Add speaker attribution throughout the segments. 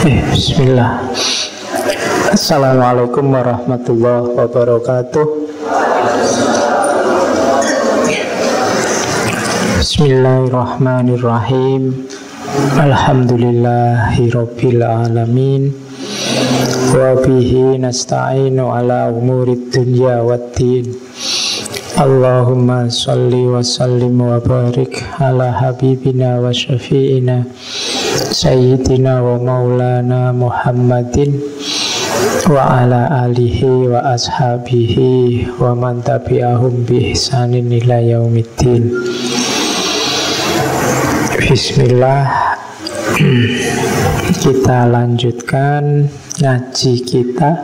Speaker 1: Bismillah. Assalamualaikum warahmatullahi wabarakatuh. Bismillahirrahmanirrahim. Alhamdulillahirabbil alamin. Wa bihi nasta'inu ala umurid dunya waddin. Allahumma salli wa sallim wa barik ala habibina wa syafi'ina Sayyidina wa maulana Muhammadin wa ala alihi wa ashabihi wa man tabi'ahum bi ihsanin ila yaumiddin. Bismillah. Kita lanjutkan ngaji kita.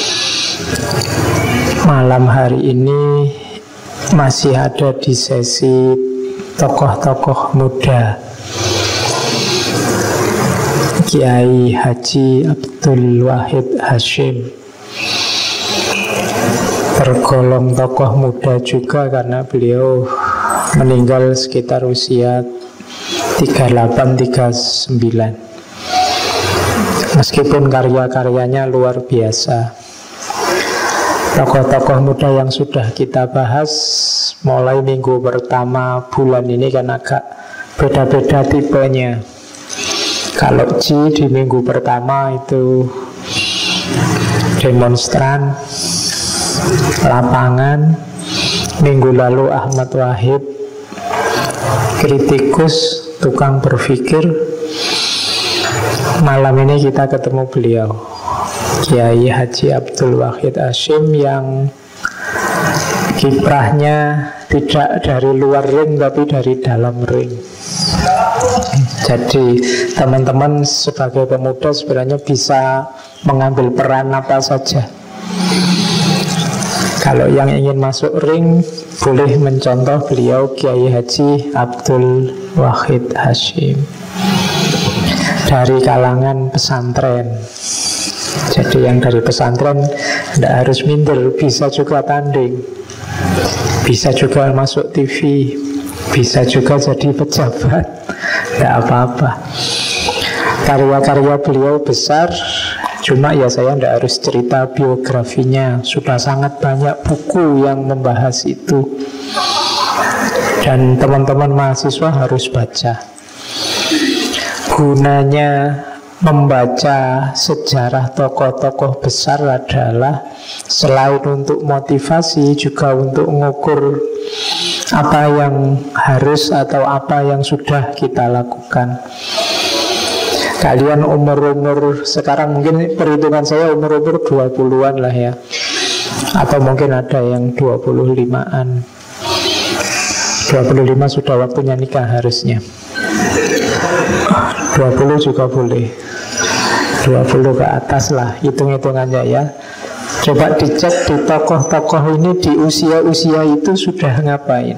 Speaker 1: Malam hari ini masih ada di sesi tokoh-tokoh muda. Kiai Haji Abdul Wahid Hasyim tergolong tokoh muda juga karena beliau meninggal sekitar usia 38-39. Meskipun karya-karyanya luar biasa. Tokoh-tokoh muda yang sudah kita bahas mulai minggu pertama bulan ini kan agak beda-beda tipenya. Kalau Ji di minggu pertama itu demonstran, lapangan. Minggu lalu Ahmad Wahid, kritikus, tukang berpikir. Malam ini kita ketemu beliau, Kiai Haji Abdul Wahid Hasyim, yang kiprahnya tidak dari luar ring tapi dari dalam ring. Jadi teman-teman sebagai pemuda sebenarnya bisa mengambil peran apa saja. Kalau yang ingin masuk ring boleh mencontoh beliau, Kiai Haji Abdul Wahid Hasyim, dari kalangan pesantren. Jadi yang dari pesantren tidak harus minder, bisa juga tanding, bisa juga masuk TV, bisa juga jadi pejabat, tidak apa-apa. Karya-karya beliau besar, cuma ya saya tidak harus cerita biografinya. Sudah sangat banyak buku yang membahas itu, dan teman-teman mahasiswa harus baca. Gunanya membaca sejarah tokoh-tokoh besar adalah selain untuk motivasi, juga untuk mengukur apa yang harus atau apa yang sudah kita lakukan. Kalian umur-umur sekarang, mungkin perhitungan saya umur-umur 20-an lah ya, atau mungkin ada yang 25-an. 25 sudah waktunya nikah harusnya. 20 juga boleh, 20 ke atas lah hitung-hitungannya ya. Coba dicek di tokoh-tokoh ini di usia-usia itu sudah ngapain.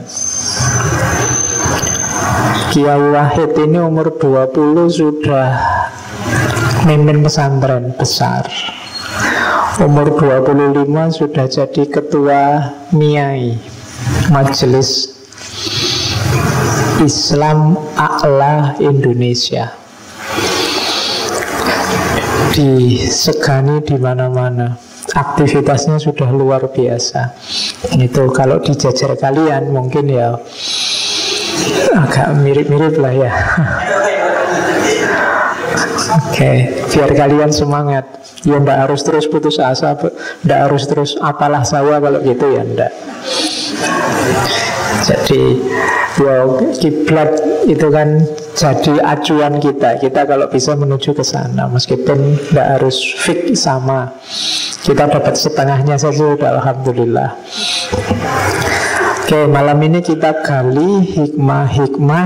Speaker 1: Kiai Wahid ini umur 20 sudah mimpin pesantren besar. Umur 25 sudah jadi ketua MIAI, Majelis Islam A'la Indonesia. Disegani di mana-mana. Aktivitasnya sudah luar biasa. Itu kalau dijajar kalian mungkin ya agak mirip-mirip lah ya. Oke, biar kalian semangat. Ya ndak harus terus putus asa, ndak harus terus apalah saya kalau gitu ya ndak. Jadi ya kiblat itu kan jadi acuan kita. Kita kalau bisa menuju ke sana, meskipun tidak harus fix sama. Kita dapat setengahnya saja sudah alhamdulillah. Oke, malam ini kita gali hikmah-hikmah,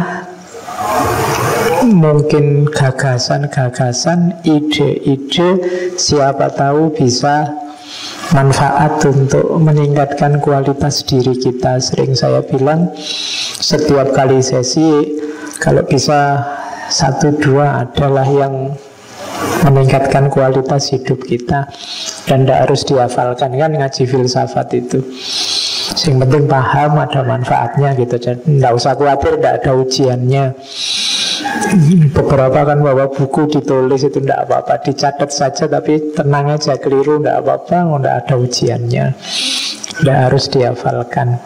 Speaker 1: mungkin gagasan-gagasan, ide-ide, siapa tahu bisa manfaat untuk meningkatkan kualitas diri kita. Sering saya bilang, setiap kali sesi kalau bisa 1-2 adalah yang meningkatkan kualitas hidup kita. Dan tidak harus dihafalkan, kan ngaji filsafat itu. Yang penting paham, ada manfaatnya gitu. Tidak usah khawatir, tidak ada ujiannya. Beberapa kan bawa buku ditulis, itu tidak apa-apa, dicatat saja, tapi tenang aja, keliru tidak apa-apa, tidak ada ujiannya, tidak harus dihafalkan.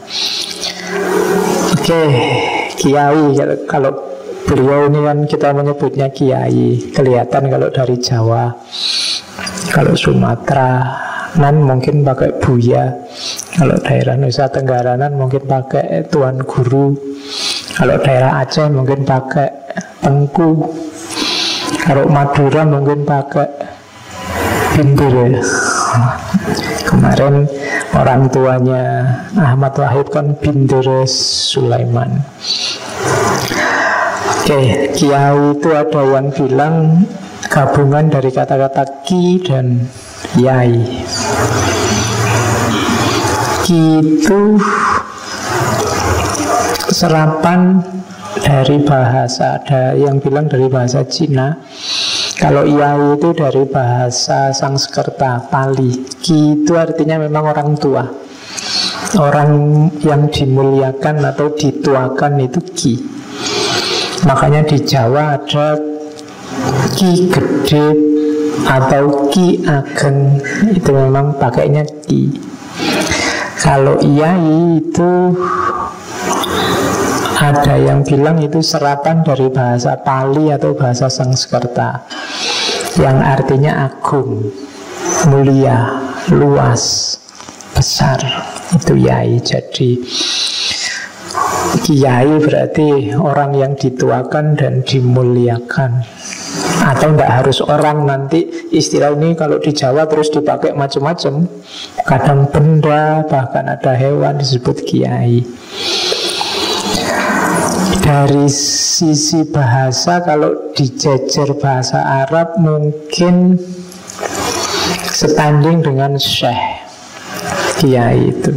Speaker 1: Oke, kiai, kalau beliau ini kan kita menyebutnya kiai, kelihatan kalau dari Jawa. Kalau Sumatera nan mungkin pakai buya, kalau daerah Nusa Tenggara mungkin pakai tuan guru, kalau daerah Aceh mungkin pakai tengku, kalau Madura mungkin pakai bindir. Kemarin orang tuanya Ahmad Wahid kan bindir Sulaiman. Oke, kiai itu ada yang bilang gabungan dari kata-kata ki dan yai. Ki itu serapan dari bahasa, ada yang bilang dari bahasa Cina. Kalau yai itu dari bahasa Sanskerta, Pali. Ki itu artinya memang orang tua, orang yang dimuliakan atau dituakan itu ki. Makanya di Jawa ada Ki Gede atau Ki Ageng, itu memang pakainya ki. Kalau yai itu ada yang bilang itu serapan dari bahasa Pali atau bahasa Sanskerta yang artinya agung, mulia, luas, besar. Itu yai. Jadi kiai berarti orang yang dituakan dan dimuliakan. Atau tidak harus orang, nanti istilah ini kalau di Jawa terus dipakai macam-macam. Kadang benda, bahkan ada hewan disebut kiai. Dari sisi bahasa, kalau dijejer bahasa Arab mungkin setanding dengan syekh, kiai itu.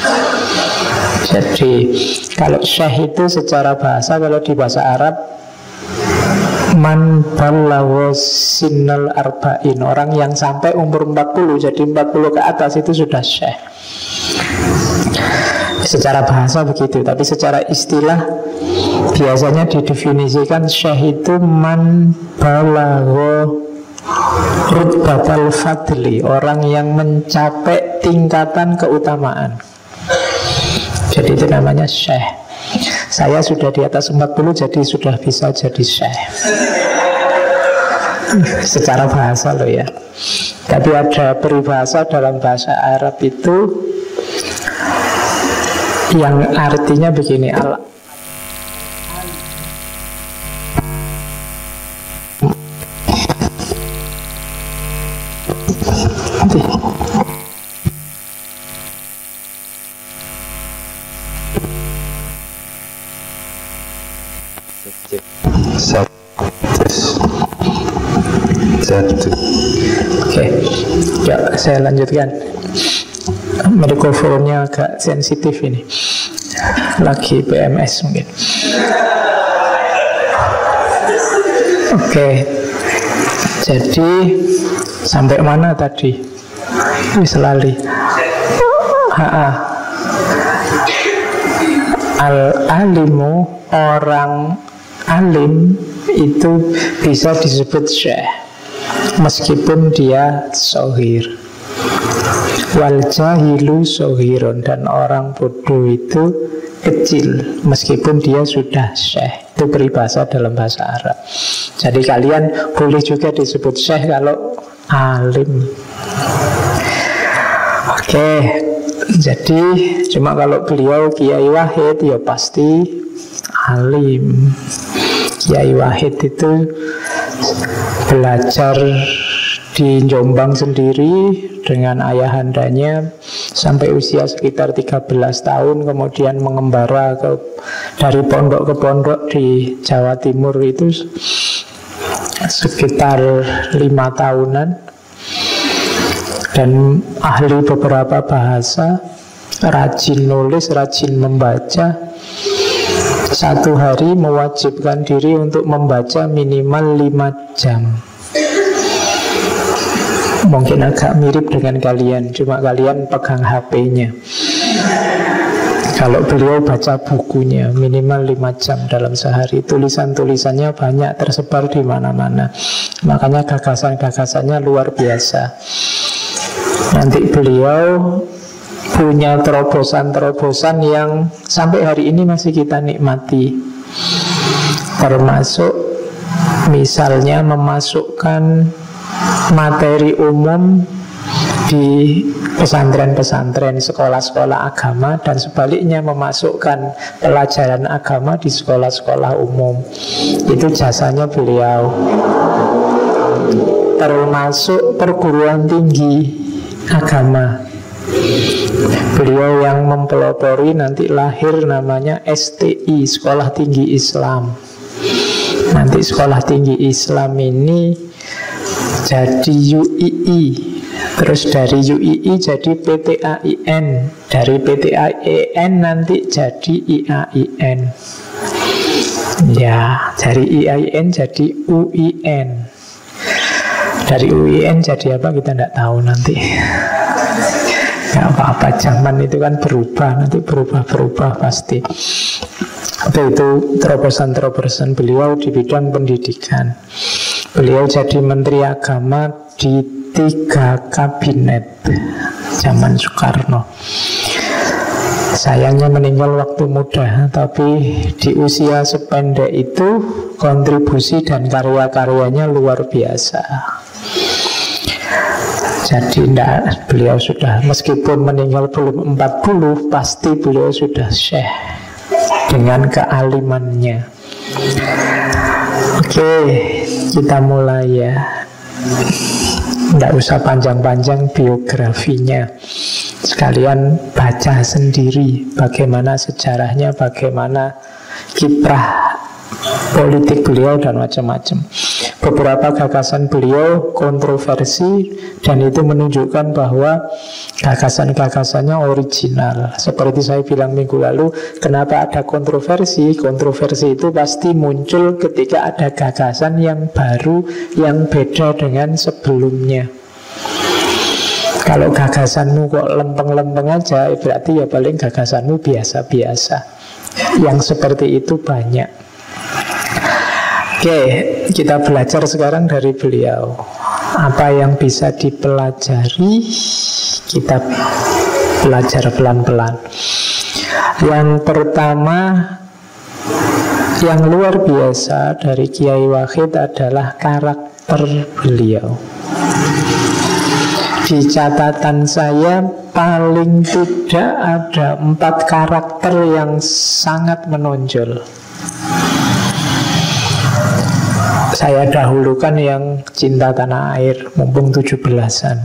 Speaker 1: Jadi kalau syekh itu secara bahasa, kalau di bahasa Arab man balagha sinnal arba'in, orang yang sampai umur 40, jadi 40 ke atas itu sudah syekh. Secara bahasa begitu, tapi secara istilah biasanya didefinisikan syekh itu man balagha rutbatal fadli, orang yang mencapai tingkatan keutamaan. Jadi itu namanya syekh. Saya sudah di atas 40, jadi sudah bisa jadi syekh. Secara bahasa loh ya. Tapi ada peribahasa dalam bahasa Arab itu yang artinya begini, Oke, ya saya lanjutkan. Mikrofonnya agak sensitif ini, lagi PMS mungkin. Oke, jadi sampai mana tadi? Wis lali. Al-alimu, orang alim itu bisa disebut syekh meskipun dia sohir. Wal jahilu sohirun, dan orang bodoh itu kecil meskipun dia sudah syekh. Itu peribahasa dalam bahasa Arab. Jadi kalian boleh juga disebut syekh kalau alim. Oke, jadi cuma kalau beliau Kiai Wahid ya pasti alim. Kiai Wahid itu belajar di Jombang sendiri dengan ayahandanya sampai usia sekitar 13 tahun, kemudian mengembara dari pondok ke pondok di Jawa Timur itu sekitar 5 tahunan, dan ahli beberapa bahasa, rajin nulis, rajin membaca. Satu hari mewajibkan diri untuk membaca minimal 5 jam. Mungkin agak mirip dengan kalian, cuma kalian pegang HP-nya. Kalau beliau baca bukunya minimal 5 jam dalam sehari, tulisan-tulisannya banyak tersebar di mana-mana. Makanya gagasan-gagasannya luar biasa. Nanti beliau punya terobosan-terobosan yang sampai hari ini masih kita nikmati. Termasuk misalnya memasukkan materi umum di pesantren-pesantren, sekolah-sekolah agama, dan sebaliknya memasukkan pelajaran agama di sekolah-sekolah umum. Itu jasanya beliau. Termasuk perguruan tinggi agama. Beliau yang mempelopori, nanti lahir namanya STI, Sekolah Tinggi Islam. Nanti Sekolah Tinggi Islam ini jadi UII, terus dari UII jadi PTAIN, dari PTAIN nanti jadi IAIN. Ya, dari IAIN jadi UIN. Dari UIN jadi apa kita tidak tahu nanti. Gak apa-apa, zaman itu kan berubah, nanti berubah-berubah pasti. Itu terobosan-terobosan beliau di bidang pendidikan. Beliau jadi Menteri Agama di 3 kabinet zaman Soekarno. Sayangnya meninggal waktu muda, tapi di usia sependek itu kontribusi dan karya-karyanya luar biasa. Jadi beliau sudah, meskipun meninggal belum 40, pasti beliau sudah syekh dengan kealimannya. Oke, kita mulai ya. Tidak usah panjang-panjang biografinya, sekalian baca sendiri bagaimana sejarahnya, bagaimana kiprah politik beliau dan macam-macam. Beberapa gagasan beliau kontroversi, dan itu menunjukkan bahwa gagasan-gagasannya original. Seperti saya bilang minggu lalu, kenapa ada kontroversi? Kontroversi itu pasti muncul ketika ada gagasan yang baru, yang beda dengan sebelumnya. Kalau gagasanmu kok lempeng-lempeng aja, berarti ya paling gagasanmu biasa-biasa. Yang seperti itu banyak. Oke, kita belajar sekarang dari beliau. Apa yang bisa dipelajari, kita belajar pelan-pelan. Yang pertama, yang luar biasa dari Kiai Wahid adalah karakter beliau. Di catatan saya paling tidak ada 4 karakter yang sangat menonjol. Saya dahulukan yang cinta tanah air, mumpung 17-an.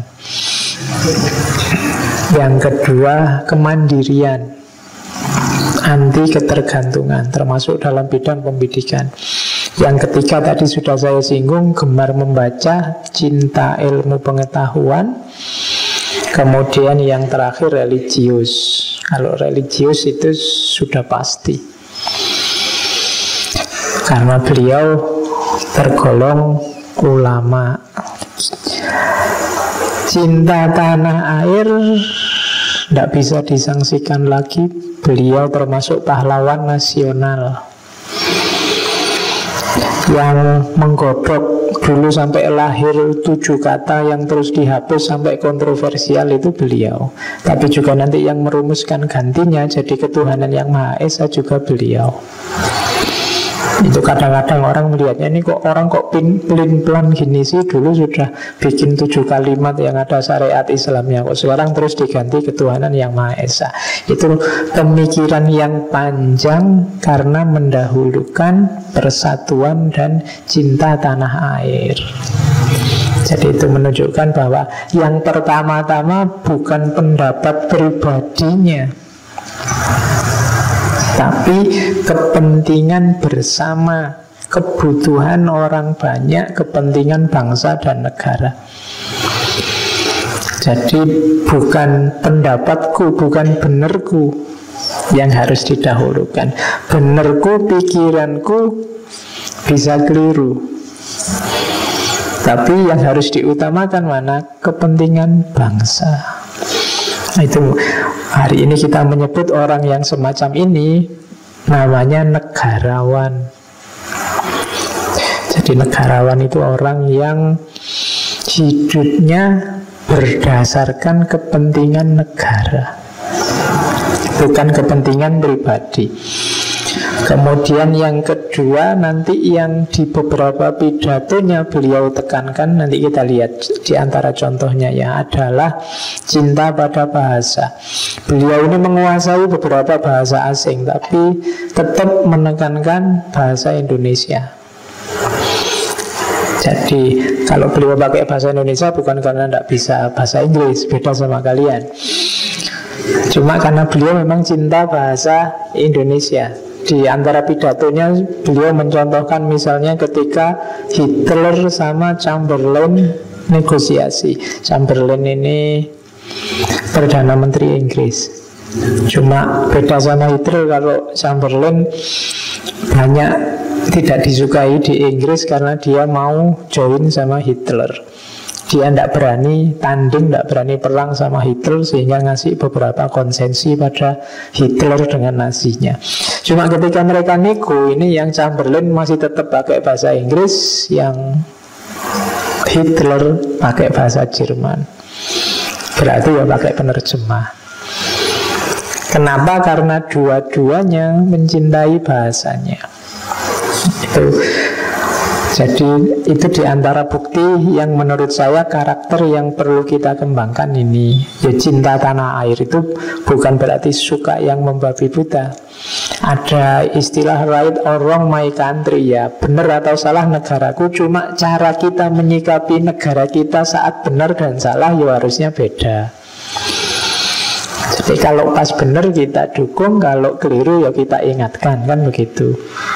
Speaker 1: Yang kedua, kemandirian, anti ketergantungan, termasuk dalam bidang pendidikan. Yang ketiga tadi sudah saya singgung, gemar membaca, cinta ilmu pengetahuan. Kemudian yang terakhir religius. Kalau religius itu sudah pasti, karena beliau tergolong ulama. Cinta tanah air tidak bisa disangsikan lagi. Beliau termasuk pahlawan nasional yang menggodok dulu sampai lahir 7 kata yang terus dihapus sampai kontroversial itu beliau. Tapi juga nanti yang merumuskan gantinya jadi ketuhanan yang Maha Esa juga beliau. Itu kadang-kadang orang melihatnya, ini kok orang kok pelin-pelan gini sih, dulu sudah bikin 7 kalimat yang ada syariat Islamnya, kok sekarang terus diganti ketuhanan yang Maha Esa. Itu pemikiran yang panjang karena mendahulukan persatuan dan cinta tanah air. Jadi itu menunjukkan bahwa yang pertama-tama bukan pendapat pribadinya, tapi kepentingan bersama, kebutuhan orang banyak, kepentingan bangsa dan negara. Jadi bukan pendapatku, bukan benerku yang harus didahulukan. Benerku, pikiranku bisa keliru, tapi yang harus diutamakan mana? Kepentingan bangsa. Itu hari ini kita menyebut orang yang semacam ini namanya negarawan. Jadi negarawan itu orang yang hidupnya berdasarkan kepentingan negara, bukan kepentingan pribadi. Kemudian yang kedua, nanti yang di beberapa pidatonya beliau tekankan, nanti kita lihat di antara contohnya ya, adalah cinta pada bahasa. Beliau ini menguasai beberapa bahasa asing, tapi tetap menekankan bahasa Indonesia. Jadi kalau beliau pakai bahasa Indonesia bukan karena tidak bisa bahasa Inggris, beda sama kalian. Cuma karena beliau memang cinta bahasa Indonesia. Di antara pidatonya beliau mencontohkan misalnya ketika Hitler sama Chamberlain negosiasi. Chamberlain ini Perdana Menteri Inggris. Cuma beda sama Hitler, kalau Chamberlain banyak tidak disukai di Inggris karena dia mau join sama Hitler. Dia tidak berani tanding, tidak berani perang sama Hitler, sehingga ngasih beberapa konsesi pada Hitler dengan Nazinya. Cuma ketika mereka nego, ini yang Chamberlain masih tetap pakai bahasa Inggris, yang Hitler pakai bahasa Jerman. Berarti ya pakai penerjemah. Kenapa? Karena dua-duanya mencintai bahasanya. Jadi itu diantara bukti yang menurut saya karakter yang perlu kita kembangkan ini. Ya, cinta tanah air itu bukan berarti suka yang membabi buta. Ada istilah right or wrong my country, ya benar atau salah negaraku, cuma cara kita menyikapi negara kita saat benar dan salah ya harusnya beda. Jadi kalau pas benar kita dukung, kalau keliru ya kita ingatkan, kan begitu.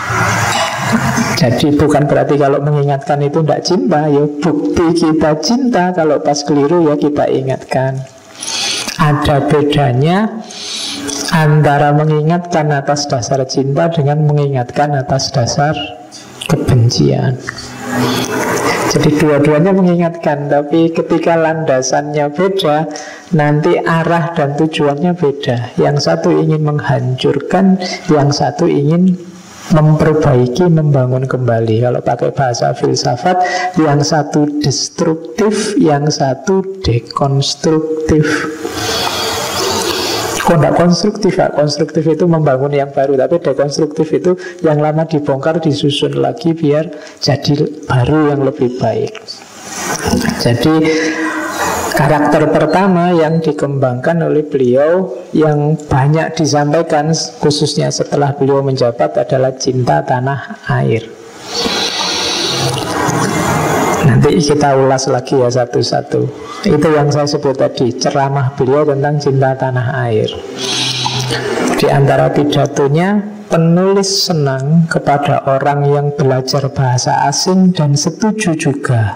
Speaker 1: Jadi bukan berarti kalau mengingatkan itu tidak cinta, ya bukti kita cinta. Kalau pas keliru ya kita ingatkan. Ada bedanya antara mengingatkan atas dasar cinta dengan mengingatkan atas dasar kebencian. Jadi dua-duanya mengingatkan, tapi ketika landasannya beda, nanti arah dan tujuannya beda. Yang satu ingin menghancurkan, yang satu ingin memperbaiki, membangun kembali. Kalau pakai bahasa filsafat, yang satu destruktif, yang satu dekonstruktif. Kok tidak konstruktif? Konstruktif itu membangun yang baru, tapi dekonstruktif itu yang lama dibongkar, disusun lagi biar jadi baru yang lebih baik. Jadi karakter pertama yang dikembangkan oleh beliau, yang banyak disampaikan khususnya setelah beliau menjabat, adalah cinta tanah air. Nanti kita ulas lagi ya satu-satu. Itu yang saya sebut tadi, ceramah beliau tentang cinta tanah air. Di antara pidatonya, penulis senang kepada orang yang belajar bahasa asing dan setuju juga.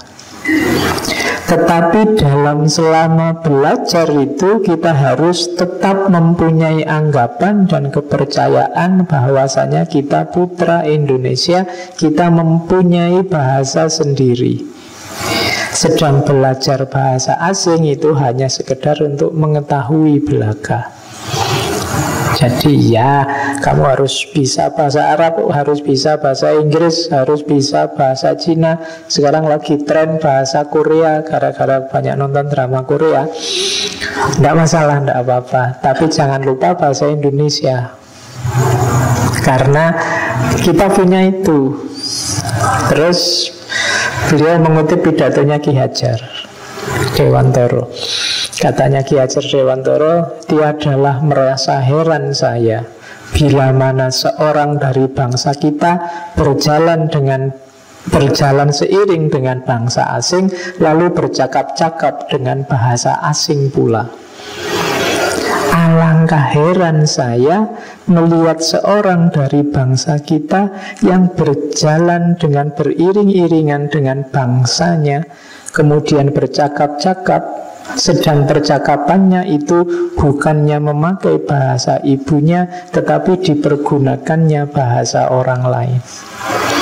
Speaker 1: Tetapi dalam selama belajar itu kita harus tetap mempunyai anggapan dan kepercayaan bahwasanya kita putra Indonesia, kita mempunyai bahasa sendiri. Sedang belajar bahasa asing itu hanya sekedar untuk mengetahui belaka. Jadi ya, kamu harus bisa bahasa Arab, harus bisa bahasa Inggris, harus bisa bahasa Cina. Sekarang lagi tren bahasa Korea gara-gara banyak nonton drama Korea. Tidak masalah, tidak apa-apa. Tapi jangan lupa bahasa Indonesia, karena kita punya itu. Terus beliau mengutip pidatonya Ki Hajar Dewantoro. Katanya Ki Hajar Dewantoro, tiadalah merasa heran saya bila mana seorang dari bangsa kita berjalan seiring dengan bangsa asing, lalu bercakap-cakap dengan bahasa asing pula. Alangkah heran saya melihat seorang dari bangsa kita yang berjalan dengan beriring-iringan dengan bangsanya, kemudian bercakap-cakap, sedang percakapannya itu bukannya memakai bahasa ibunya, tetapi dipergunakannya bahasa orang lain.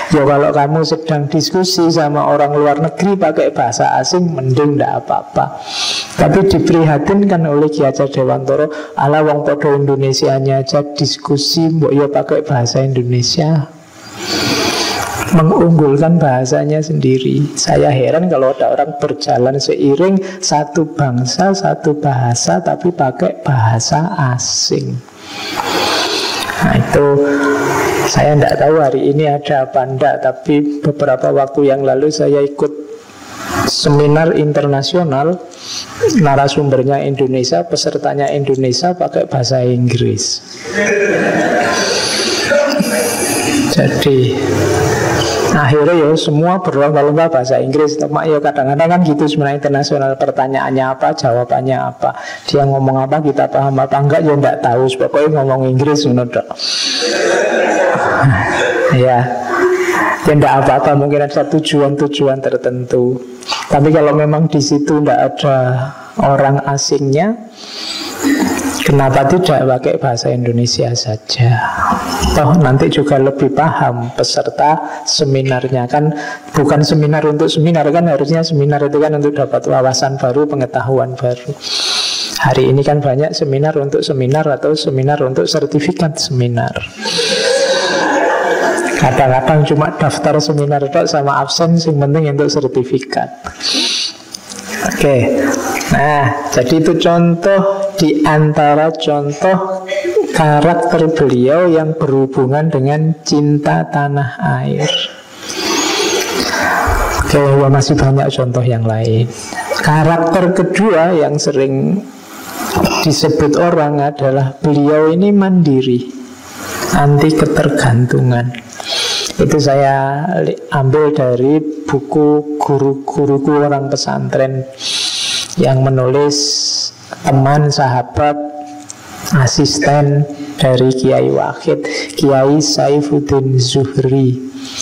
Speaker 1: Ya kalau kamu sedang diskusi sama orang luar negeri pakai bahasa asing, mending tidak apa-apa. Tapi diprihatinkan oleh Ki Hajar Dewantara, ala wong podo Indonesianya aja diskusi mbok ya pakai bahasa Indonesia, mengunggulkan bahasanya sendiri. Saya heran kalau ada orang berjalan seiring, satu bangsa, satu bahasa, tapi pakai bahasa asing. Nah itu saya tidak tahu hari ini ada apa enggak, tapi beberapa waktu yang lalu saya ikut seminar internasional, narasumbernya Indonesia, pesertanya Indonesia, pakai bahasa Inggris. Jadi akhirnya ya semua berlomba-lomba bahasa Inggris. Mak ya kadang-kadang kan gitu sebenarnya internasional, pertanyaannya apa, jawabannya apa, dia ngomong apa, kita paham apa enggak ya enggak tahu, pokoknya ngomong Inggris menurut. Ya enggak apa-apa, mungkin ada tujuan-tujuan tertentu. Tapi kalau memang di situ enggak ada orang asingnya, kenapa tidak pakai bahasa Indonesia saja? Toh nanti juga lebih paham peserta seminarnya. Kan bukan seminar untuk seminar, kan harusnya seminar itu kan untuk dapat wawasan baru, pengetahuan baru. Hari ini kan banyak seminar untuk seminar atau seminar untuk sertifikat seminar. Kadang-kadang cuma daftar seminar itu sama absen, yang penting untuk sertifikat. Oke. Nah, jadi itu contoh di antara contoh karakter beliau yang berhubungan dengan cinta tanah air. Oke, masih banyak contoh yang lain. Karakter kedua yang sering disebut orang adalah beliau ini mandiri, anti ketergantungan. Itu saya ambil dari buku guru-guruku orang pesantren yang menulis teman, sahabat, asisten dari Kiai Wahid, Kiai Saifuddin Zuhri,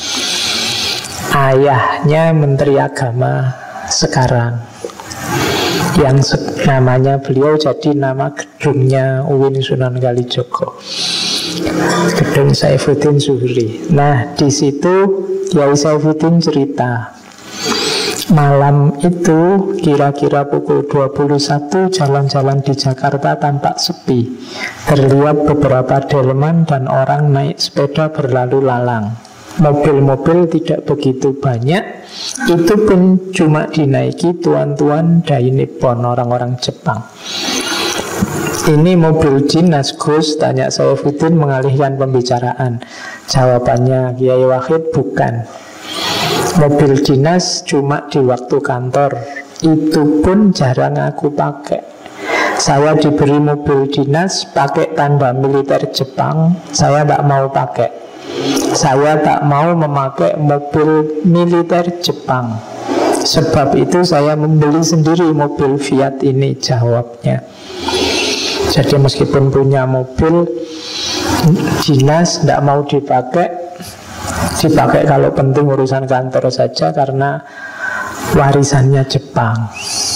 Speaker 1: ayahnya Menteri Agama sekarang, yang namanya beliau jadi nama gedungnya UIN Sunan Kalijogo, gedung Saifuddin Zuhri. Nah di situ Kiai Saifuddin cerita, malam itu kira-kira pukul 21 jalan-jalan di Jakarta tampak sepi. Terlihat beberapa delman dan orang naik sepeda berlalu lalang. Mobil-mobil tidak begitu banyak. Itu pun cuma dinaiki tuan-tuan Dai Nippon, orang-orang Jepang. Ini mobil dinas Gus? Tanya Saifuddin mengalihkan pembicaraan. Jawabannya Kiai Wahid, bukan. Mobil dinas cuma di waktu kantor. Itu pun jarang aku pakai. Saya diberi mobil dinas pakai tanda militer Jepang. Saya tak mau pakai. Saya tak mau memakai mobil militer Jepang. Sebab itu saya membeli sendiri mobil Fiat ini, jawabnya. Jadi meskipun punya mobil dinas, tidak mau dipakai kalau penting urusan kantor saja, karena warisannya Jepang.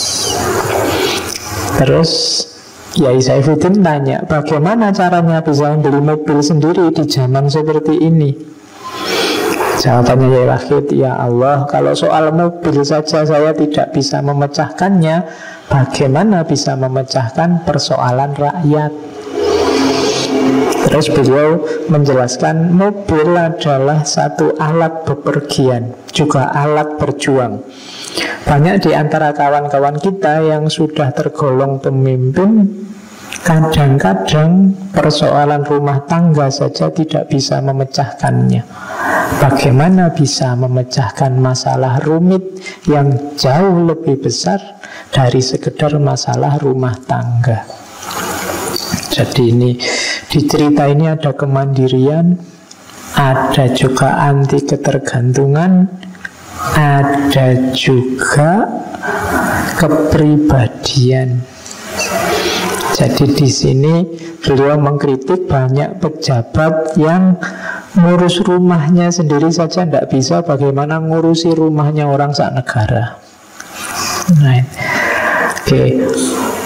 Speaker 1: Terus Kiai Saifuddin tanya, bagaimana caranya bisa membeli mobil sendiri di zaman seperti ini? Jawabannya Kiai Wahid, ya Allah, kalau soal mobil saja saya tidak bisa memecahkannya, bagaimana bisa memecahkan persoalan rakyat? Terus beliau menjelaskan, mobil adalah satu alat bepergian, juga alat berjuang. Banyak di antara kawan-kawan kita yang sudah tergolong pemimpin, kadang-kadang persoalan rumah tangga saja tidak bisa memecahkannya. Bagaimana bisa memecahkan masalah rumit yang jauh lebih besar dari sekedar masalah rumah tangga? Jadi ini, di cerita ini ada kemandirian, ada juga anti ketergantungan, ada juga kepribadian. Jadi di sini beliau mengkritik banyak pejabat yang ngurus rumahnya sendiri saja tidak bisa, bagaimana ngurusi rumahnya orang sak negara. Nah, oke.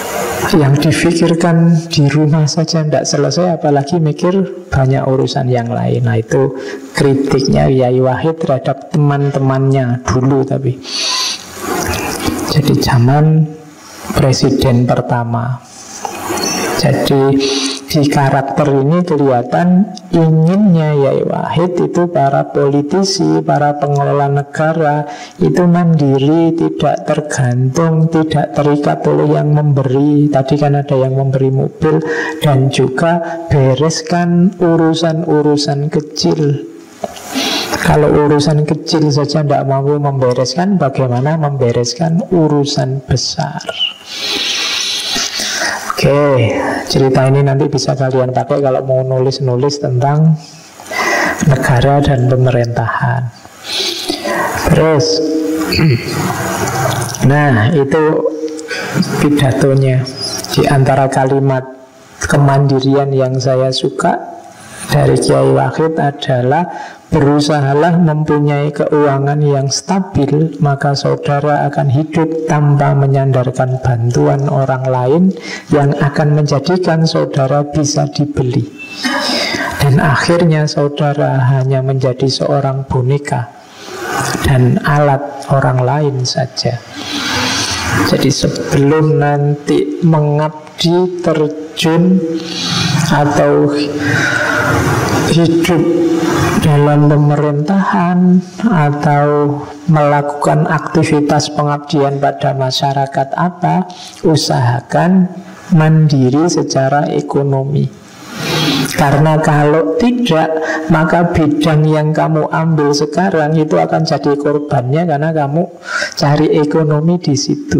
Speaker 1: Yang difikirkan di rumah saja tidak selesai, apalagi mikir banyak urusan yang lain. Nah itu kritiknya Yai Wahid terhadap teman-temannya dulu. Tapi jadi zaman presiden pertama. Jadi di karakter ini kelihatan inginnya Yai Wahid itu para politisi, para pengelola negara itu mandiri, tidak tergantung, tidak terikat oleh yang memberi. Tadi kan ada yang memberi mobil. Dan juga bereskan urusan-urusan kecil. Kalau urusan kecil saja tidak mampu membereskan, bagaimana membereskan urusan besar? Oke, cerita ini nanti bisa kalian pakai kalau mau nulis-nulis tentang negara dan pemerintahan. Terus, nah itu pidatonya. Di antara kalimat kemandirian yang saya suka dari Kiai Wahid adalah berusahalah mempunyai keuangan yang stabil, maka saudara akan hidup tanpa menyandarkan bantuan orang lain yang akan menjadikan saudara bisa dibeli. Dan akhirnya saudara hanya menjadi seorang boneka dan alat orang lain saja. Jadi sebelum nanti mengabdi, terjun atau hidup dalam pemerintahan atau melakukan aktivitas pengabdian pada masyarakat apa, usahakan mandiri secara ekonomi. Karena kalau tidak, maka bidang yang kamu ambil sekarang itu akan jadi korbannya, karena kamu cari ekonomi di situ.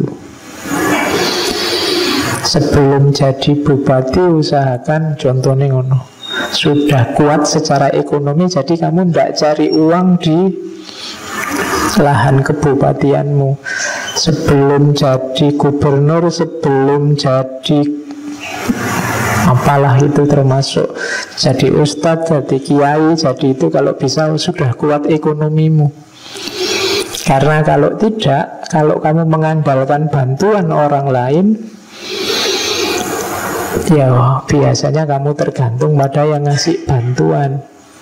Speaker 1: Sebelum jadi bupati, usahakan contohnya ngono, sudah kuat secara ekonomi, jadi kamu tidak cari uang di lahan kebupatianmu. Sebelum jadi gubernur, sebelum jadi apalah itu, termasuk jadi ustadz, jadi kiai, jadi itu kalau bisa sudah kuat ekonomimu. Karena kalau tidak, kalau kamu mengandalkan bantuan orang lain, ya biasanya kamu tergantung pada yang ngasih bantuan.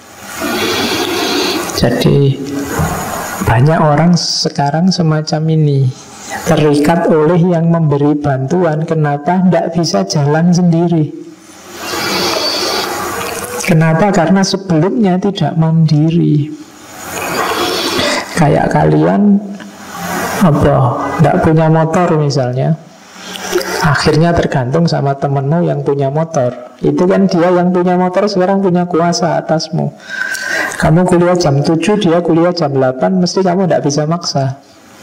Speaker 1: Jadi banyak orang sekarang semacam ini, terikat oleh yang memberi bantuan. Kenapa tidak bisa jalan sendiri? Kenapa? Karena sebelumnya tidak mandiri. Kayak kalian tidak punya motor misalnya, akhirnya tergantung sama temenmu yang punya motor. Itu kan dia yang punya motor sekarang punya kuasa atasmu. Kamu kuliah jam 7, dia kuliah jam 8, mesti kamu tidak bisa maksa.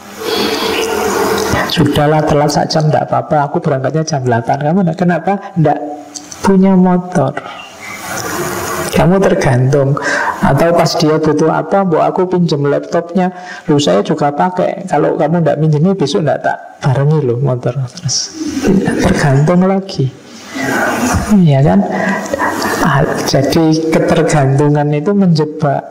Speaker 1: Sudahlah, telat sak jam tidak apa-apa, aku berangkatnya jam 8. Kamu kenapa? Tidak punya motor. Kamu tergantung. Atau pas dia butuh apa, aku pinjam laptopnya, lu saya juga pakai. Kalau kamu tidak minjemi, besok tidak tak barengi loh motor. Terus tergantung lagi, ya kan? Jadi ketergantungan itu menjebak.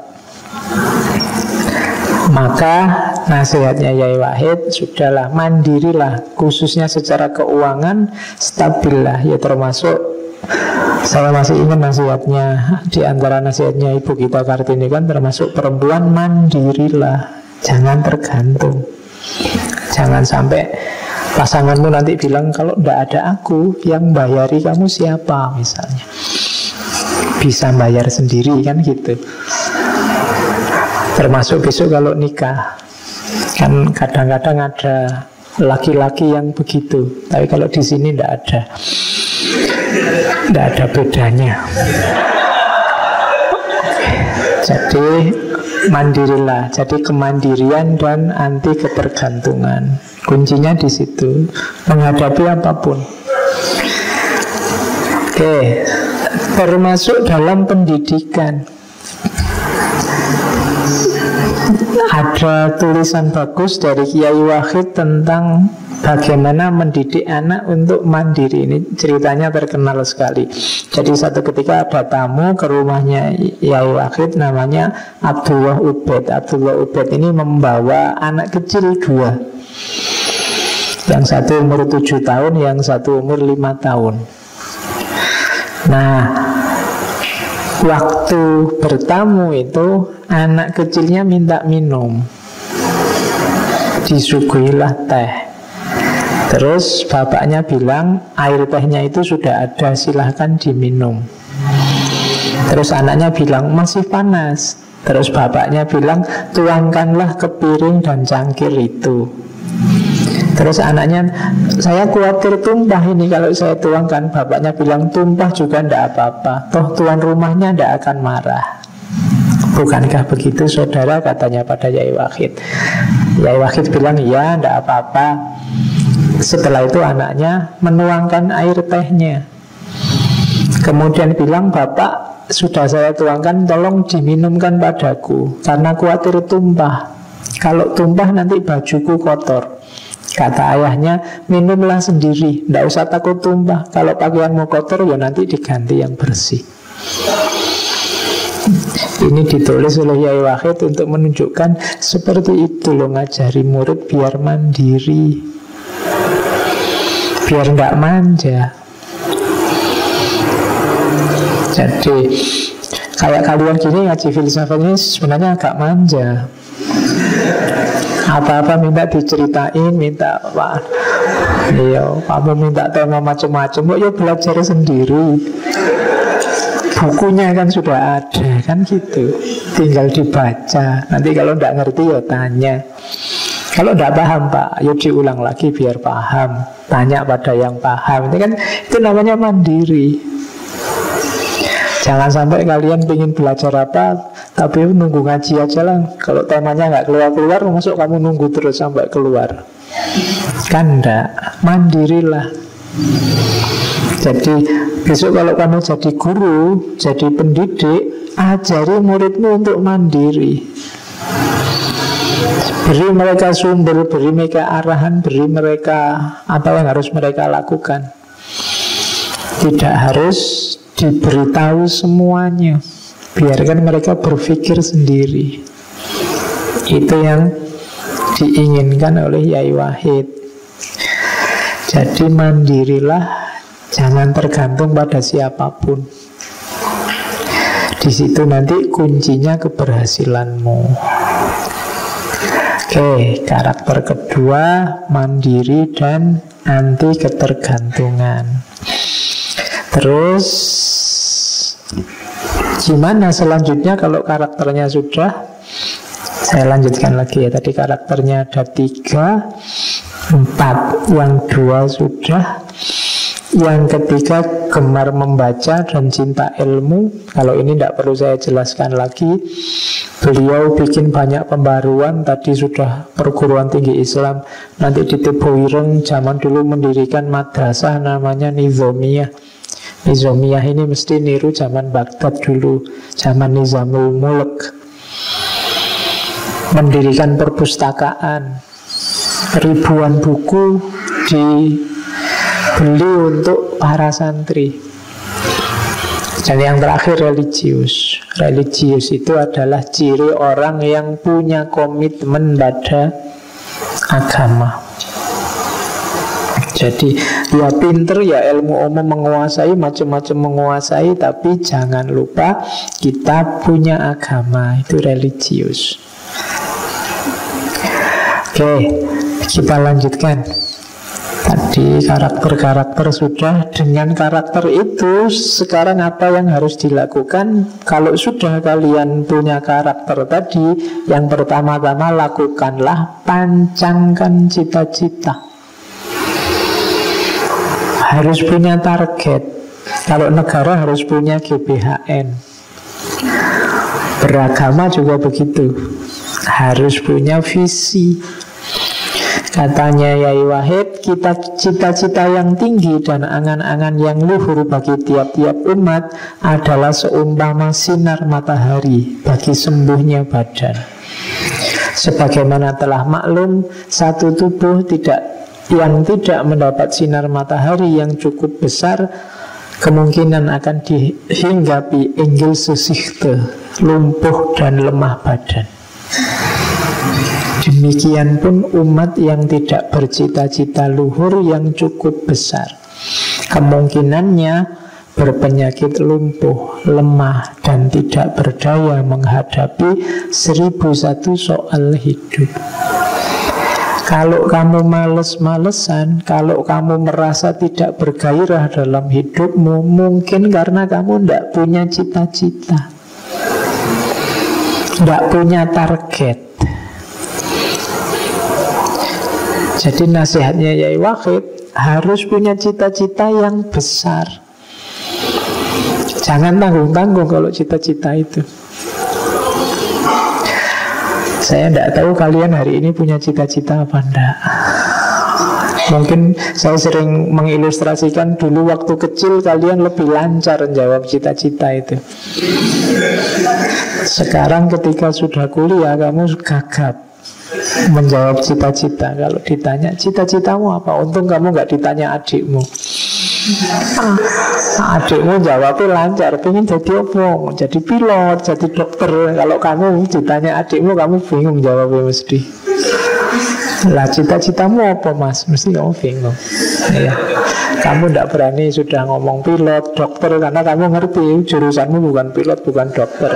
Speaker 1: Maka nasihatnya Yai Wahid, sudahlah, mandirilah, khususnya secara keuangan, stabillah. Ya termasuk, saya masih ingat nasihatnya, di antara nasihatnya Ibu kita Kartini kan termasuk perempuan, mandirilah, jangan tergantung. Jangan sampai pasanganmu nanti bilang, kalau tidak ada aku, yang bayari kamu siapa misalnya. Bisa bayar sendiri kan gitu. Termasuk besok kalau nikah, kan kadang-kadang ada laki-laki yang begitu, tapi kalau di sini tidak ada. Tidak ada bedanya. Jadi mandirilah. Jadi kemandirian dan anti ketergantungan. Kuncinya di situ. Menghadapi apapun. Oke, termasuk dalam pendidikan. Ada tulisan bagus dari Kiai Wahid tentang bagaimana mendidik anak untuk mandiri. Ini ceritanya terkenal sekali. Jadi satu ketika ada tamu ke rumahnya Yai Wahid, namanya Abdullah Ubed. Abdullah Ubed ini membawa anak kecil 2. Yang satu umur 7 tahun, yang satu umur 5 tahun. Nah, waktu bertamu itu anak kecilnya minta minum, disuguhilah teh. Terus bapaknya bilang air tehnya itu sudah ada, silahkan diminum. Terus anaknya bilang masih panas. Terus bapaknya bilang tuangkanlah ke piring dan cangkir itu. Terus anaknya, saya khawatir tumpah ini kalau saya tuangkan. Bapaknya bilang tumpah juga tidak apa-apa, toh tuan rumahnya tidak akan marah. Bukankah begitu saudara, katanya pada Yai Wahid. Yai Wahid bilang iya, tidak apa-apa. Setelah itu anaknya menuangkan air tehnya. Kemudian bilang, bapak sudah saya tuangkan, tolong diminumkan padaku, karena khawatir tumpah. Kalau tumpah nanti bajuku kotor. Kata ayahnya, minumlah sendiri, tidak usah takut tumpah. Kalau pakaianmu kotor, ya nanti diganti yang bersih. Ini ditulis oleh Yai Wahid untuk menunjukkan seperti itu loh ngajari murid biar mandiri, biar tidak manja. Jadi kayak kalian gini ngaji filsafat ini sebenarnya agak manja. Apa-apa minta diceritain, minta apa? Iya, kamu minta tema macam-macam, kok ya belajar sendiri. Bukunya kan sudah ada, kan gitu. Tinggal dibaca. Nanti kalau tidak ngerti ya tanya. Kalau tidak paham Pak, ayo diulang lagi biar paham. Tanya pada yang paham. Ini kan itu namanya mandiri. Jangan sampai kalian ingin belajar apa tapi nunggu ngaji aja lah. Kalau temanya nggak keluar-keluar, masuk kamu nunggu terus sampai keluar. Kan enggak, mandirilah. Jadi besok kalau kamu jadi guru, jadi pendidik, ajari muridmu untuk mandiri. Beri mereka sumber, beri mereka arahan, beri mereka apa yang harus mereka lakukan. Tidak harus diberitahu semuanya, biarkan mereka berpikir sendiri. Itu yang diinginkan oleh Yai Wahid. Jadi mandirilah, jangan tergantung pada siapapun. Di situ nanti kuncinya keberhasilanmu. Oke, karakter kedua, mandiri dan anti ketergantungan. Terus gimana selanjutnya kalau karakternya sudah? Saya lanjutkan lagi ya. Tadi karakternya ada 3, 4, yang 2 sudah. Yang ketiga gemar membaca dan cinta ilmu. Kalau ini tidak perlu saya jelaskan lagi. Beliau bikin banyak pembaruan. Tadi sudah perguruan tinggi Islam. Nanti di Tebuireng zaman dulu mendirikan madrasah namanya Nizamiyah. Nizamiyah ini mesti niru zaman Baghdad dulu, zaman Nizamul Mulk. Mendirikan perpustakaan, ribuan buku dibeli untuk para santri. Dan yang terakhir religius. Religius itu adalah ciri orang yang punya komitmen pada agama. Jadi ya pinter, ya ilmu umum menguasai, macam-macam menguasai, tapi jangan lupa kita punya agama, itu religius. Oke, kita lanjutkan. Tadi karakter-karakter sudah. Dengan karakter itu sekarang apa yang harus dilakukan? Kalau sudah kalian punya karakter tadi, yang pertama-tama lakukanlah pancangkan cita-cita. Harus punya target. Kalau negara harus punya GBHN. Beragama juga begitu, harus punya visi. Katanya Yai Wahid, kita cita-cita yang tinggi dan angan-angan yang luhur bagi tiap-tiap umat adalah seumpama sinar matahari bagi sembuhnya badan. Sebagaimana telah maklum, satu tubuh yang tidak mendapat sinar matahari yang cukup besar kemungkinan akan dihinggapi Engelsgesichte, lumpuh dan lemah badan. Demikian pun umat yang tidak bercita-cita luhur yang cukup besar, kemungkinannya berpenyakit lumpuh, lemah, dan tidak berdaya menghadapi 1001 soal hidup. Kalau kamu males-malesan, kalau kamu merasa tidak bergairah dalam hidupmu, mungkin karena kamu tidak punya cita-cita, tidak punya target. Jadi nasihatnya Yai Wahid, harus punya cita-cita yang besar. Jangan tanggung-tanggung kalau cita-cita itu. Saya tidak tahu kalian hari ini punya cita-cita apa enggak. Mungkin saya sering mengilustrasikan dulu waktu kecil kalian lebih lancar menjawab cita-cita itu. Sekarang ketika sudah kuliah kamu gagap menjawab cita-cita. Kalau ditanya cita-citamu apa, untung kamu nggak ditanya adikmu. Adikmu jawabnya lancar, pengen jadi apa? Jadi pilot, jadi dokter. Kalau kamu ditanya adikmu, kamu bingung jawabnya mesti. Lah cita-citamu apa mas? Mesti kamu bingung. Ya. Kamu tidak berani sudah ngomong pilot, dokter, karena kamu ngerti jurusanmu bukan pilot, bukan dokter.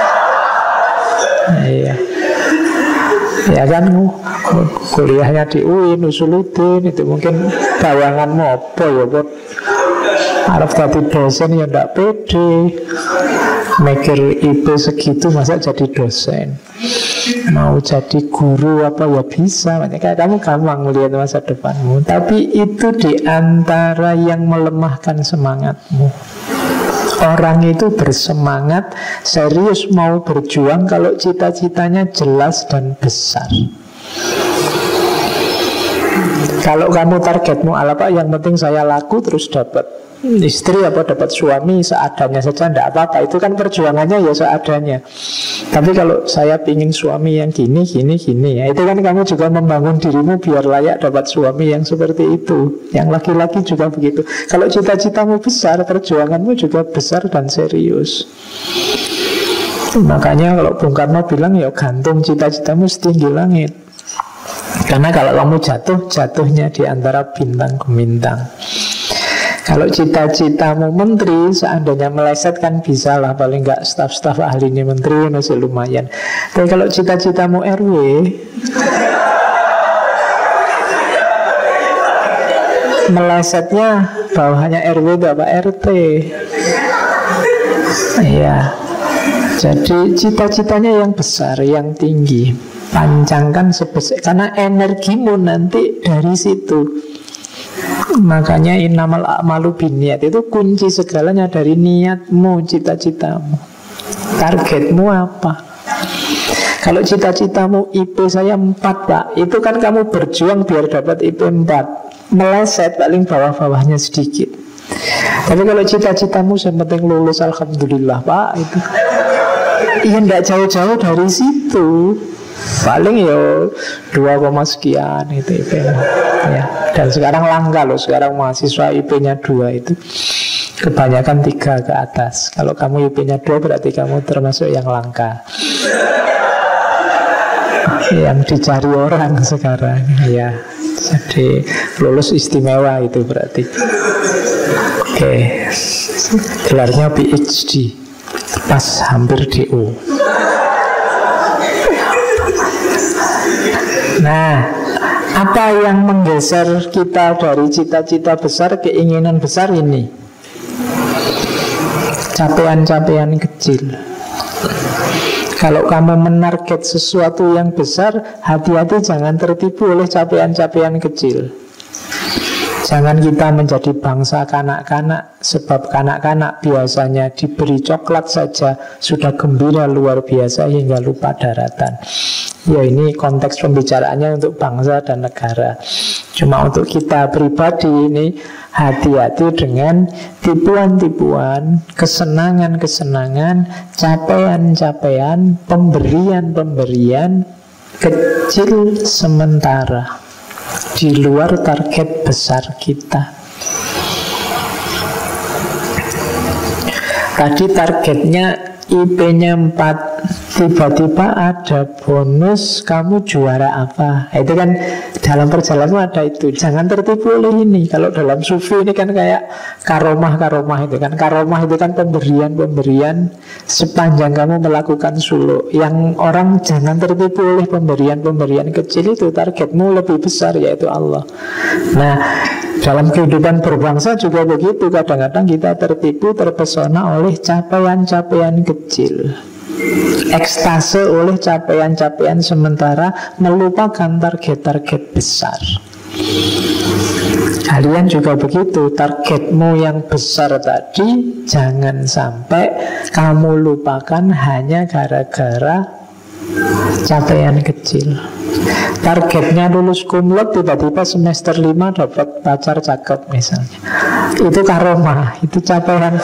Speaker 1: Iya. Ya kan, kuliahnya di UIN, Usuluddin, itu mungkin bayanganmu apa ya, buat Arab tapi dosen ya ndak pede. Mikir IP segitu masa jadi dosen. Mau jadi guru apa ya bisa. Makanya kamu gampang melihat masa depanmu. Tapi itu diantara yang melemahkan semangatmu. Orang itu bersemangat, serius mau berjuang kalau cita-citanya jelas dan besar. Kalau kamu targetmu apa, yang penting saya laku terus dapat istri apa dapat suami seadanya saja, tidak apa-apa. Itu kan perjuangannya ya seadanya. Tapi kalau saya pingin suami yang gini ya, itu kan kamu juga membangun dirimu biar layak dapat suami yang seperti itu. Yang laki-laki juga begitu. Kalau cita-citamu besar, perjuanganmu juga besar dan serius. Makanya kalau Bung Karno bilang ya gantung cita-citamu setinggi langit. Karena kalau kamu jatuh, jatuhnya di antara bintang ke bintang. Kalau cita-citamu menteri, seandainya meleset kan bisa lah, paling nggak staf-staf ahlinya menteri masih lumayan. Tapi kalau cita-citamu RW, melesetnya bawahannya RW itu apa? RT. Iya. Jadi cita-citanya yang besar, yang tinggi, pancangkan sebesar, karena energimu nanti dari situ. Makanya innamal a'malu binniyat, itu kunci segalanya dari niatmu, cita-citamu. Targetmu apa? Kalau cita-citamu IP saya 4 Pak, itu kan kamu berjuang biar dapat IP 4. Meleset paling bawah-bawahnya sedikit. Tapi kalau cita-citamu yang penting lulus, alhamdulillah Pak, itu iya nggak jauh-jauh dari situ. Paling ya 2, sekian itu IP ya. Dan sekarang langka loh, sekarang mahasiswa IP-nya 2 itu kebanyakan 3 ke atas. Kalau kamu IP-nya 2 berarti kamu termasuk yang langka, yang dicari orang sekarang ya. Jadi lulus istimewa itu berarti. Oke. Gelarnya PhD, pas hampir DO. Nah, apa yang menggeser kita dari cita-cita besar, keinginan besar ini? Capaian-capaian kecil. Kalau kamu menarget sesuatu yang besar, hati-hati jangan tertipu oleh capaian-capaian kecil. Jangan kita menjadi bangsa kanak-kanak, sebab kanak-kanak biasanya diberi coklat saja sudah gembira luar biasa hingga lupa daratan. Ya ini konteks pembicaraannya untuk bangsa dan negara. Cuma untuk kita pribadi ini hati-hati dengan tipuan-tipuan, kesenangan-kesenangan, capaian-capaian, pemberian-pemberian kecil sementara di luar target besar kita. Tadi targetnya IP-nya 4, tiba-tiba ada bonus, kamu juara apa. Itu kan dalam perjalanan ada itu. Jangan tertipu oleh ini. Kalau dalam sufi ini kan kayak karomah itu kan. Karomah itu kan pemberian sepanjang kamu melakukan suluk. Yang orang jangan tertipu oleh pemberian kecil itu. Targetmu lebih besar, yaitu Allah. Nah, dalam kehidupan berbangsa juga begitu. Kadang-kadang kita tertipu, terpesona oleh capaian-capaian kecil, ekstase oleh capaian-capaian sementara, melupakan target-target besar. Kalian juga begitu. Targetmu yang besar tadi jangan sampai kamu lupakan hanya gara-gara capaian kecil. Targetnya lulus cum laude, tiba-tiba semester 5 dapat pacar cakep misalnya. Itu karomah, itu capaian.